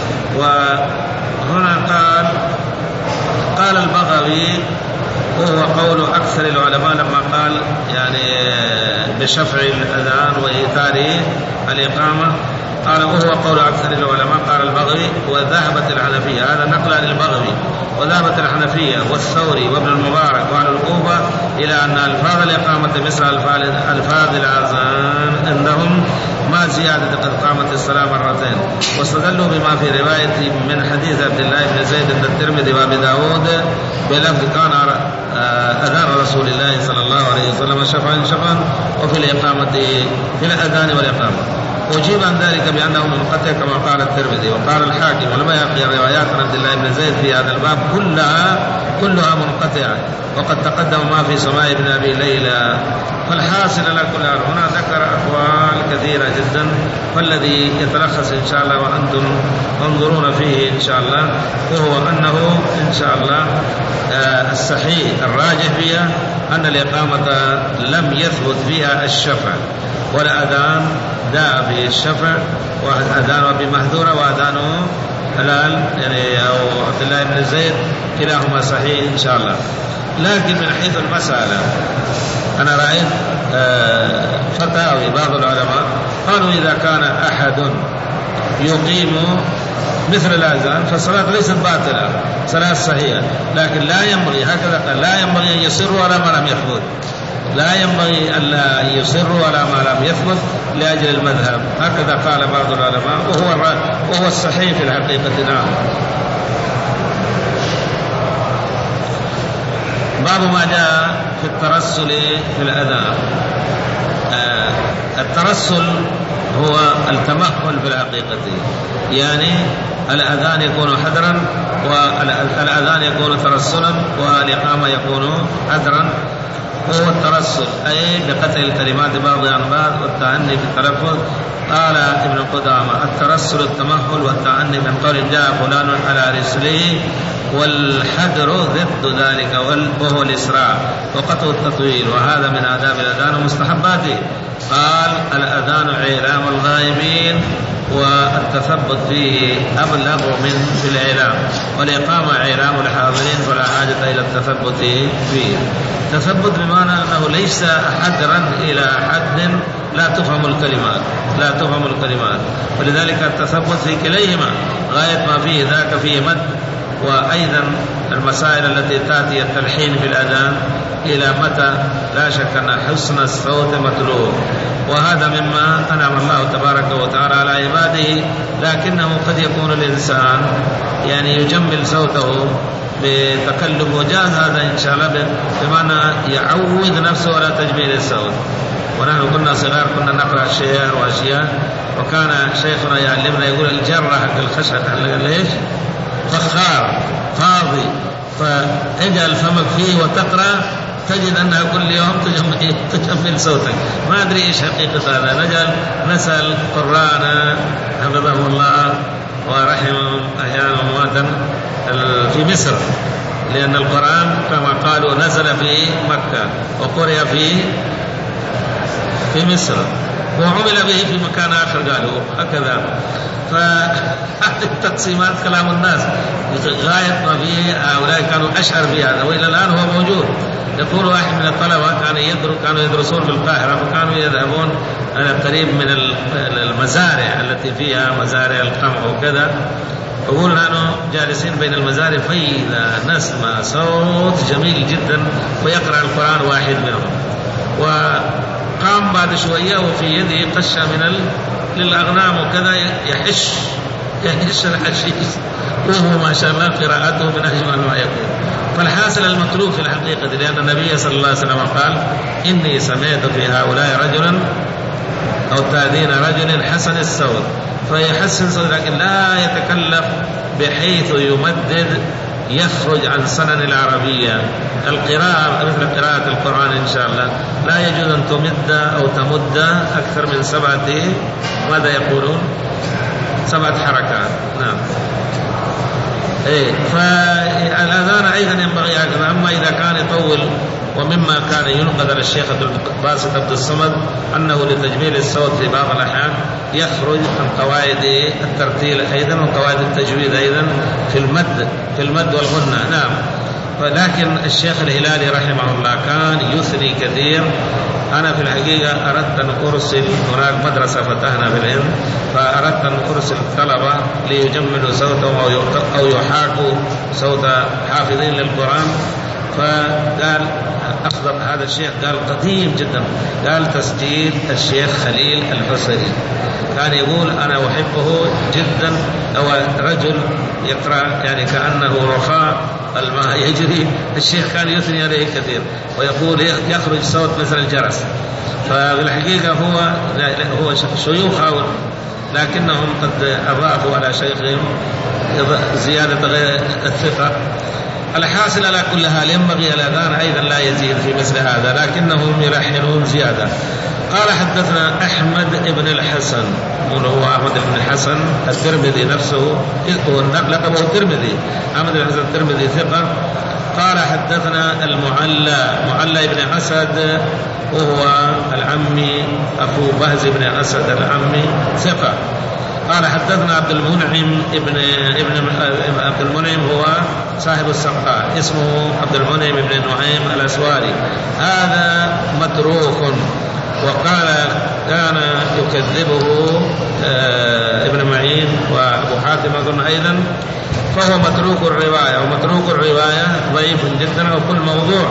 وهنا قال قال البغوي وهو قول أكثر العلماء لما قال يعني بشفع الأذان وإيثار الإقامة قال وهو قول أكثر العلماء. قال البغوي وذهبت الحنفية هذا نقل عن البغوي وذهبت الحنفية والثوري وابن المبارك وعلى الكوفة إلى أن ألفاظ الإقامة مثل ألفاظ الأذان عندهم ما زيادة قد قامت الصلاة مرتين. واستدلوا بما في رواية من حديث عبد الله بن زيد عند الترمذي وابي داود بلفظ كان أذان رسول الله صلى الله عليه وسلم شفعا شفعا وفي الإقامة في الأذان والإقامة. وجيب عن ذلك بأنه منقطع كما قال الترمذي وقال الحاكم ولما يقي الروايات عن عبد الله بن زيد في هذا الباب كلها كلها منقطعة وقد تقدم ما في سماع بن أبي ليلى. فالحاصل على كل حال هنا ذكر أقوال كثيرة جدا فالذي يتلخص إن شاء الله وأنتم تنظرون فيه إن شاء الله وهو أنه إن شاء الله الصحيح الراجح فيها أن الإقامة لم يثبت فيها الشفع والأذان داء في الشفع وأذان بمحذورة وأذانه حلال يعني أو عبد الله بن زيد كلاهما صحيح إن شاء الله. لكن من حيث المسألة أنا رأيت فتاوي بعض العلماء قالوا إذا كان أحد يقيم مثل الأذان فالصلاة ليست باطلة صلاة صحيحة لكن لا ينبغي هكذا قال لا ينبغي أن يصروا على ما لم يثبت لا ينبغي ألا يصروا على ما لم يثبت لأجل المذهب هكذا قال بعض العلماء وهو وهو الصحيح في الحقيقة. نعم. باب ما جاء في الترسل في الأذان. آه الترسل هو التمهل في الحقيقة يعني الأذان يكون حذرا والأذان يكون ترسلا والإقامة يكون حذرا وهو الترسل أي بقتل الكلمات بعضها عن بعض والتعني في التلفظ. قال ابن قدامة الترسل التمهل والتعني من قول جاء فلان على رسله والحذر ضد ذلك وهو الإسراع وقطع التطويل وهذا من آداب الأذان ومستحباته. قال الأذان إعلام الغائبين والتثبت فيه أبلغ من في الإعلام والإقامة إعلام الحاضرين فلا حاجة إلى التثبت فيه. تثبت بمعنى أنه ليس حذرا إلى حد لا تفهم الكلمات لا تفهم الكلمات ولذلك التثبت في كليهما غاية ما فيه ذاك فيه مد. وأيضا المسائل التي تأتي التلحين في الأذان إلى متى لا شك أن حسن الصوت مطلوب وهذا مما أنعم الله تبارك وتعالى على عباده لكنه قد يكون الإنسان يعني يجمل صوته بتقلب وجاز هذا إن شاء الله بمعنى يعود نفسه على تجميل الصوت. ونحن كنا صغار كنا نقرأ الشعر وأشياء وكان شيخنا يعلمنا يقول الجرة حق الخشب ليش فخار فاضي فاجعل فمك فيه وتقرأ تجد أنها كل يوم تجمل, تجمل صوتك. ما أدري إيش حقيقة هذا. نجعل نسأل قرانا حفظهم الله ورحمهم أحيانا وأمواتا في مصر لأن القرآن كما قالوا نزل في مكة وقرئ في في مصر وعمل به في مكان آخر قالوا هكذا. فهذه التقسيمات كلام الناس غاية ما فيه هؤلاء كانوا أشعر بهذا وإلى الآن هو موجود. يقول واحد من الطلبة كان يدرس كانوا يدرسون في القاهرة فكانوا يذهبون على قريب من المزارع التي فيها مزارع القمح وكذا يقول نحن جالسين بين المزارع فإذا نسمع صوت جميل جدا ويقرأ القرآن واحد منهم، وقام بعد شوية وفي يده قشة من ال... للأغنام وكذا يحش يحش الحشيش، وهو ما شاء الله قراءته من أجمل ما يكون. فالحاصل المطلوب في الحقيقة، لأن النبي صلى الله عليه وسلم قال إني سمعت في هؤلاء رجلا أو تأذين رجل حسن الصوت فيحسن صوت، لكن لا يتكلف بحيث يمدد يخرج عن سنن العربية. القراءة مثل قراءة القرآن إن شاء الله لا يجوز أن تمد أو تمد أكثر من سبعة ماذا يقولون سبعة حركات. نعم. إيه فالأذان أيضا ينبغي هكذا. أما إذا كان يطول، ومما كان ينقذ الشيخ باسط عبد الصمد أنه لتجميل الصوت في بعض الأحيان يخرج عن قواعد الترتيل أيضا وقواعد التجويد أيضا في المد في المد والغنة. نعم. ولكن الشيخ الهلالي رحمه الله كان يثني كثير. أنا في الحقيقة أردت أن أرسل، هناك مدرسة فتحنا في الهند، فأردت أن أرسل الطلبة ليجملوا صوتهم أو يحاكوا صوت حافظين للقرآن. فقال أخذ هذا الشيخ قال قديم جدا، قال تسجيل الشيخ خليل الحسري، كان يقول أنا أحبه جدا، أو رجل يقرأ يعني كأنه رخاء الماء يجري. الشيخ كان يثني عليه كثير ويقول يخرج صوت مثل الجرس. فبالحقيقة هو هو شيوخ، لكنهم قد أضافوا على شيخهم زيادة الثقة. الحاصل على كل حال ينبغي الأذان أيضا لا يزيد في مثل هذا، لكنهم يلحنون زيادة. قال حدثنا أحمد بن الحسن، هو أحمد بن الحسن الترمذي نفسه لقبه الترمذي، أحمد بن الحسن الترمذي ثقة. قال حدثنا المعلى معلى بن أسد وهو العمي أخو بهز بن أسد العمي ثقة. قال حدثنا عبد المنعم ابن ابن عبد المنعم هو صاحب السقاء، اسمه عبد المنعم بن نعيم الأسواري، هذا متروك، وقال كان يكذبه ابن معين وابو حاتم اظن ايضا، فهو متروك الروايه، ومتروك الروايه ضعيف جدا وكل موضوع.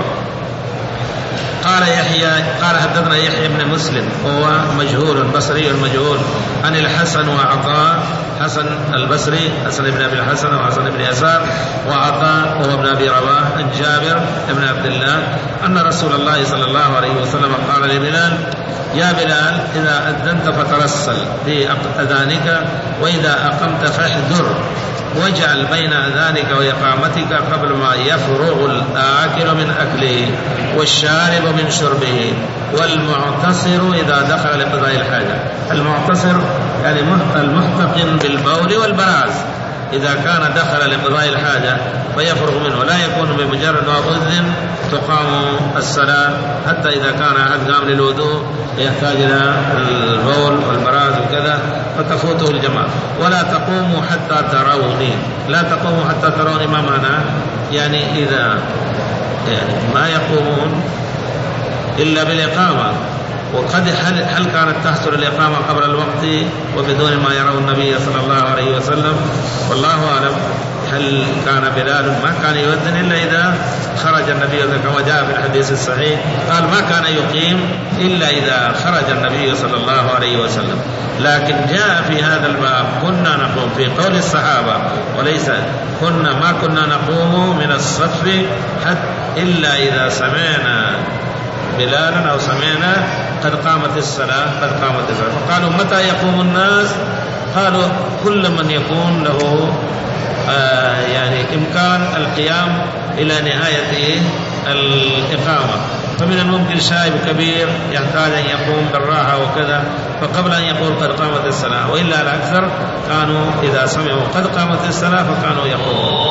قال يحيى قال حدثنا يحيى بن مسلم وهو مجهول بصري مجهول عن الحسن وعطاء، حسن البصري حسن بن ابي الحسن وحسن بن يسار، وعطاء وهو ابن ابي رواح عن جابر بن عبد الله ان رسول الله صلى الله عليه وسلم قال لبلال يا بلال إذا أذنت فترسل في أذانك، وإذا أقمت فاحذر، واجعل بين أذانك وإقامتك قبل ما يفرغ الآكل من أكله والشارب من شربه والمعتصر إذا دخل لقضاء الحاجة. المعتصر يعني المحتقن بالبول والبراز، إذا كان دخل لقضاء الحاجة فيفرغ منه، لا يكون بمجرد ما أذن تقام الصلاة، حتى إذا كان أحد قام للوضوء يحتاج إلى البول والبراز وكذا فتفوته الجماعة. ولا تقوموا حتى تروني، لا تقوموا حتى تروني ما معناه؟ يعني إذا يعني ما يقومون إلا بالإقامة. وقد هل, هل كانت تحصل الإقامة قبل الوقت وبدون ما يرون النبي صلى الله عليه وسلم؟ والله أعلم. هل كان بلال ما كان يؤذن إلا إذا خرج النبي كما جاء في الحديث الصحيح، قال ما كان يقيم إلا إذا خرج النبي صلى الله عليه وسلم. لكن جاء في هذا الباب كنا نقوم في قول الصحابة، وليس كنا ما كنا نقوم من الصف حتى إلا إذا سمعنا بلالا أو سمعنا قد قامت الصلاة قد قامت الصلاة. فقالوا متى يقوم الناس؟ قالوا كل من يكون له آه يعني إمكان القيام إلى نهاية الإقامة. فمن الممكن شايب كبير يحتاج أن يقوم بالراحة وكذا، فقبل أن يقول قد قامت الصلاة، وإلا الأكثر كانوا إذا سمعوا قد قامت الصلاة فكانوا يقومون.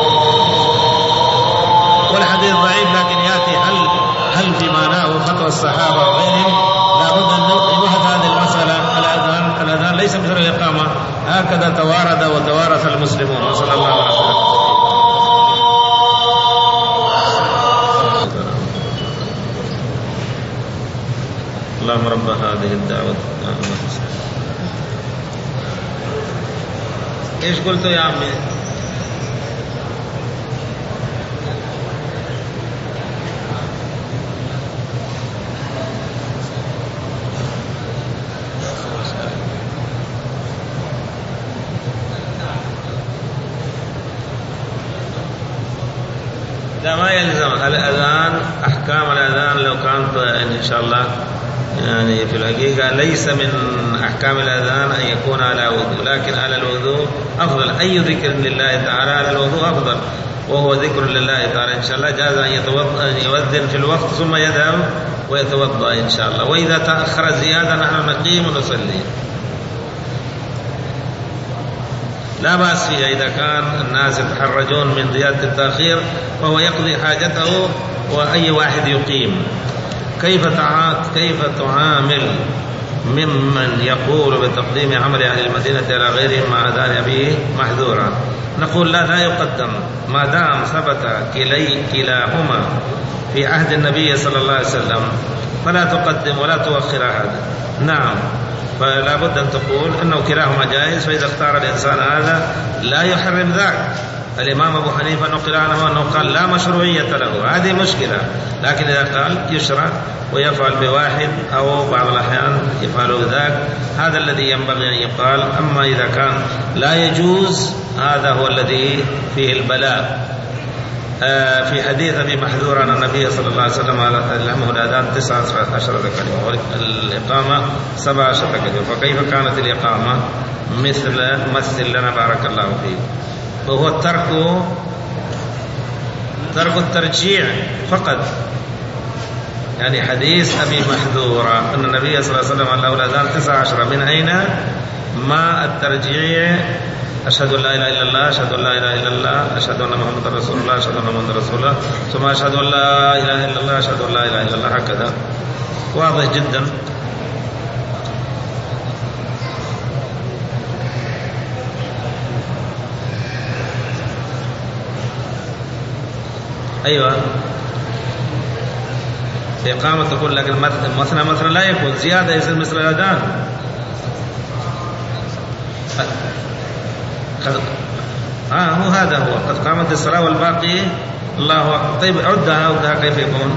والحديث ضعيف لكن يأتي هل هل في معناه خطأ الصحابة وغيرهم؟ لابد أن نوضح هذه المسألة. الأذان الأذان ليس مثل الإقامة، هكذا توارد وتوارث المسلمون. وصلى الله عليه وسلم. اللهم رب هذه الدعوة إيش قلت يا عمي؟ لا ما يلزم الأذان. أحكام الأذان لو كانت إن شاء الله يعني في الحقيقة ليس من أحكام الأذان أن يكون على وضوء، لكن على الوضوء أفضل. أي ذكر لله تعالى على الوضوء أفضل، وهو ذكر لله تعالى. إن شاء الله جاز أن يؤذن في الوقت ثم يذهب ويتوضأ إن شاء الله. وإذا تأخر زيادة نحن نقيم ونصلي، لا بأس فيها. إذا كان الناس يتحرجون من زيادة التأخير فهو يقضي حاجته وأي واحد يقيم. كيف كيف تعامل ممن يقول بتقديم عمل أهل المدينة على غيرهم مع أذان أبيه محذورا؟ نقول لا لا يقدم ما دام ثبت كلي كلاهما في عهد النبي صلى الله عليه وسلم، فلا تقدم ولا تؤخر أحد. نعم، فلا بد أن تقول أنه كلاهما جائز، فإذا اختار الإنسان هذا لا يحرم ذاك. الإمام أبو حنيفة نقل عنه أنه قال لا مشروعية له، هذه مشكلة. لكن إذا قال يشرع ويفعل بواحد أو بعض الأحيان يفعل ذاك، هذا الذي ينبغي أن يقال. أما إذا كان لا يجوز هذا هو الذي فيه البلاء. آه في حديث أبي محذور أن النبي صلى الله عليه وسلم علمه الأذان تسعة عشرة كلمة والإقامة سبعة عشرة كلمة، فكيف كانت الإقامة؟ مثل مثل لنا بارك الله فيك. وهو الترك ترك الترجيع فقط. يعني حديث أبي محذورة أن النبي صلى الله عليه وسلم علمه الأذان تسعة عشرة، من أين؟ ما الترجيع؟ أشهد أن لا إله إلا الله، أشهد أن لا إله إلا الله، أشهد أن محمد رسول الله، أشهد أن محمد رسول الله، ثم أشهد أن لا إله إلا الله، أشهد أن لا إله إلا الله، هكذا واضح جدا. أيوة إقامة تقول لكن مثنى مثنى لا يكون زيادة يصير مثل الأذان. ها هو هذا هو قد قامت الصلاة والباقي الله أكبر. طيب عدها عدها كيف يكون؟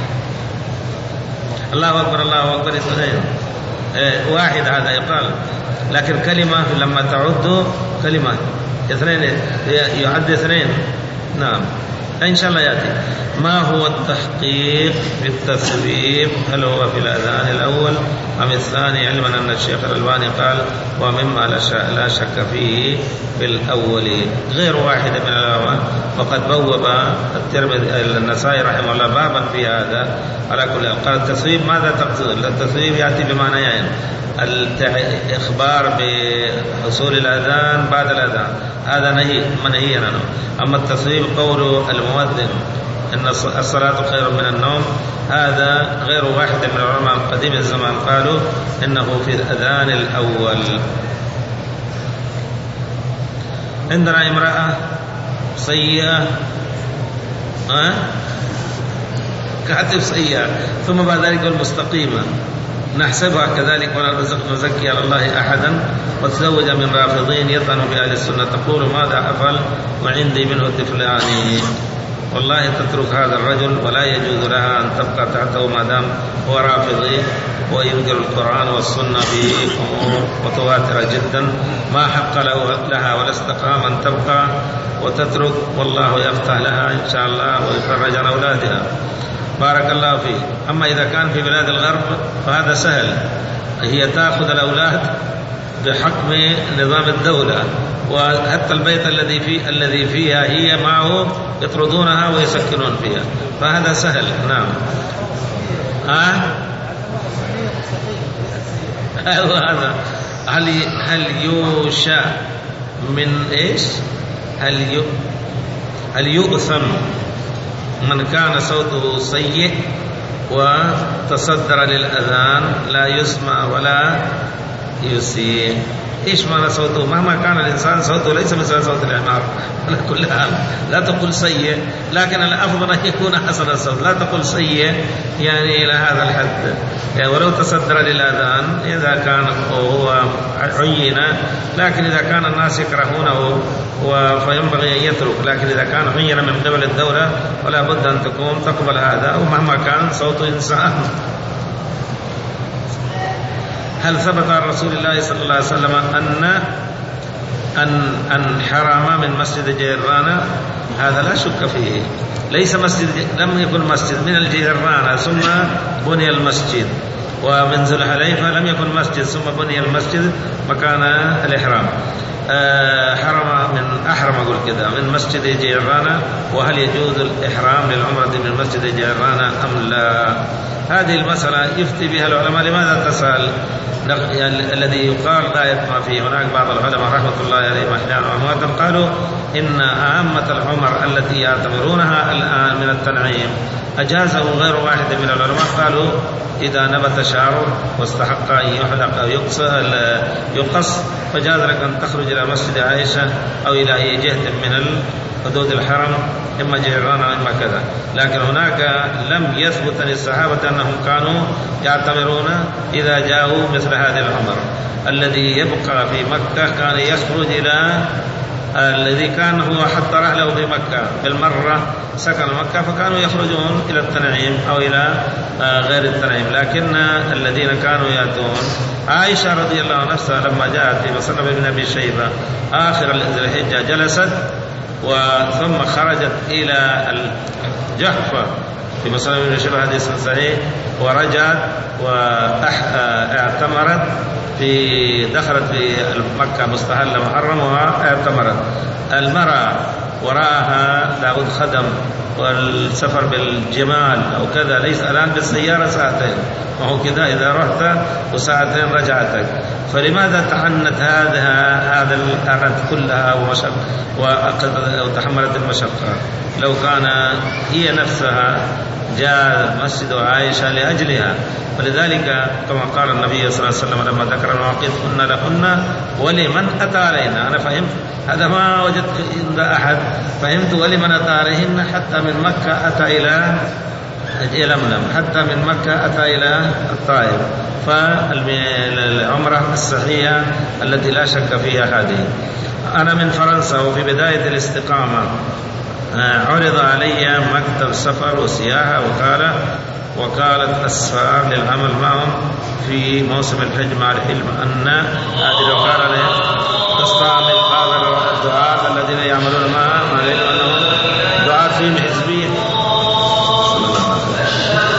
الله أكبر الله أكبر اثنين إيه واحد هذا يقال، لكن كلمة لما تعد كلمة اثنين يعد اثنين. نعم إن شاء الله يأتي. ما هو التحقيق في التثويب؟ هل هو في الأذان الأول أم الثاني؟ علما أن الشيخ الألباني قال ومما لا شك فيه في الأول غير واحد من العلماء، وقد بوب الترمذي النسائي رحمه الله بابا في هذا. على كل حال قال التثويب ماذا تقصد؟ التثويب يأتي بمعنيين: الإخبار بحصول الأذان بعد الأذان، هذا نهي منهي عنه. أما التصويب قول المؤذن إن الصلاة خير من النوم، هذا غير واحد من العلماء قديم الزمان قالوا إنه في الأذان الأول. عندنا امرأة سيئة أه؟ كاتب سيئة ثم بعد ذلك المستقيمة، نحسبها كذلك ولا نزكي على الله أحدا، وتزوج من رافضين يطعن بأهل السنة، تقول ماذا أفعل وعندي منه طفلان؟ والله تترك هذا الرجل ولا يجوز لها أن تبقى تحته ما دام هو رافضي وينكر القرآن والسنة بأمور متواترة جدا، ما حق له لها ولا استقام أن تبقى وتترك، والله يفتح لها إن شاء الله ويفرج عن أولادها. بارك الله فيه. أما إذا كان في بلاد الغرب فهذا سهل، هي تأخذ الأولاد بحكم نظام الدولة، وحتى البيت الذي فيه الذي فيها هي معه يطردونها ويسكنون فيها، فهذا سهل. نعم. ها هذا هل هل يوشى من ايش؟ هل ي... هل يؤثم من كان صوته سيء وتصدر للأذان لا يسمع ولا يسيء؟ إيش معنى صوته؟ مهما كان الإنسان صوته ليس مثل صوت الحمار على كل حال. لا تقول سيء، لكن الأفضل أن يكون حسن الصوت. لا تقول سيء يعني إلى هذا الحد. يعني ولو تصدر للأذان إذا كان هو عين، لكن إذا كان الناس يكرهونه فينبغي أن يترك. لكن إذا كان عين من قبل الدولة ولا بد أن تكون تقبل هذا، ومهما كان صوت إنسان. هل ثبت عن رسول الله صلى الله عليه وسلم أن أن أن حرم من مسجد جيرانة؟ هذا لا شك فيه. ليس مسجد، لم يكن مسجد من الجيرانة ثم بني المسجد، ومن ذو الحليفة لم يكن مسجد ثم بني المسجد مكان الإحرام. أه حرم من أحرم أقول كذا من مسجد جيرانة. وهل يجوز الإحرام للعمرة من مسجد جيرانة أم لا؟ هذه المسألة يفتي بها العلماء. لماذا تسأل؟ الذي يقال لا يطمع فيه. هناك بعض العلماء رحمة الله عليهم أحيانا وأمواتا قالوا إن عامة العمر التي يعتبرونها الآن من التنعيم أجازه غير واحد من العلماء. قالوا إذا نبت شعره واستحق أن يحلق أو يقص فجاز لك أن تخرج إلى مسجد عائشة أو إلى أي جهة من حدود الحرم، إما جيرانة إما كذا. لكن هناك لم يثبت للصحابة أنهم كانوا يعتبرون إذا جاءوا مثل هذه العمر. الذي يبقى في مكة كان يخرج إلى الذي كان هو حتى رحله في مكة بالمرة سكن مكة، فكانوا يخرجون إلى التنعيم أو إلى غير التنعيم. لكن الذين كانوا يأتون عائشة رضي الله عنها نفسها لما جاءت في مصنف ابن أبي شيبة آخر ذي الحجة جلست وثم خرجت إلى الجحفة في مصنف ابن شيبة حديث صحيح، ورجعت واعتمرت في دخلت في مكة مستحلة محرمة واعتمرت. المرأة وراءها لابد خدم، والسفر بالجمال أو كذا ليس الآن بالسيارة ساعتين، وهو كذا إذا رحت وساعتين رجعتك. فلماذا تحنت هذا هذا الأرض كلها ومشق وتحملت المشقة؟ لو كان هي نفسها جاء مسجد عائشة لأجلها. ولذلك كما قال النبي صلى الله عليه وسلم لما ذكر المواقيت قلنا لهن ولمن أتى علينا. أنا فهمت هذا ما وجدت عند أحد، فهمت ولمن أتى عليهن حتى من مكة أتى إلى يلملم، حتى من مكة أتى إلى الطائف. فالعمرة الصحيحة التي لا شك فيها هذه. أنا من فرنسا وفي بداية الاستقامة عرض علي مكتب سفر وسياحة وكالة وكالة أسفار للعمل معهم في موسم الحج، مع العلم أن هذه الوكالة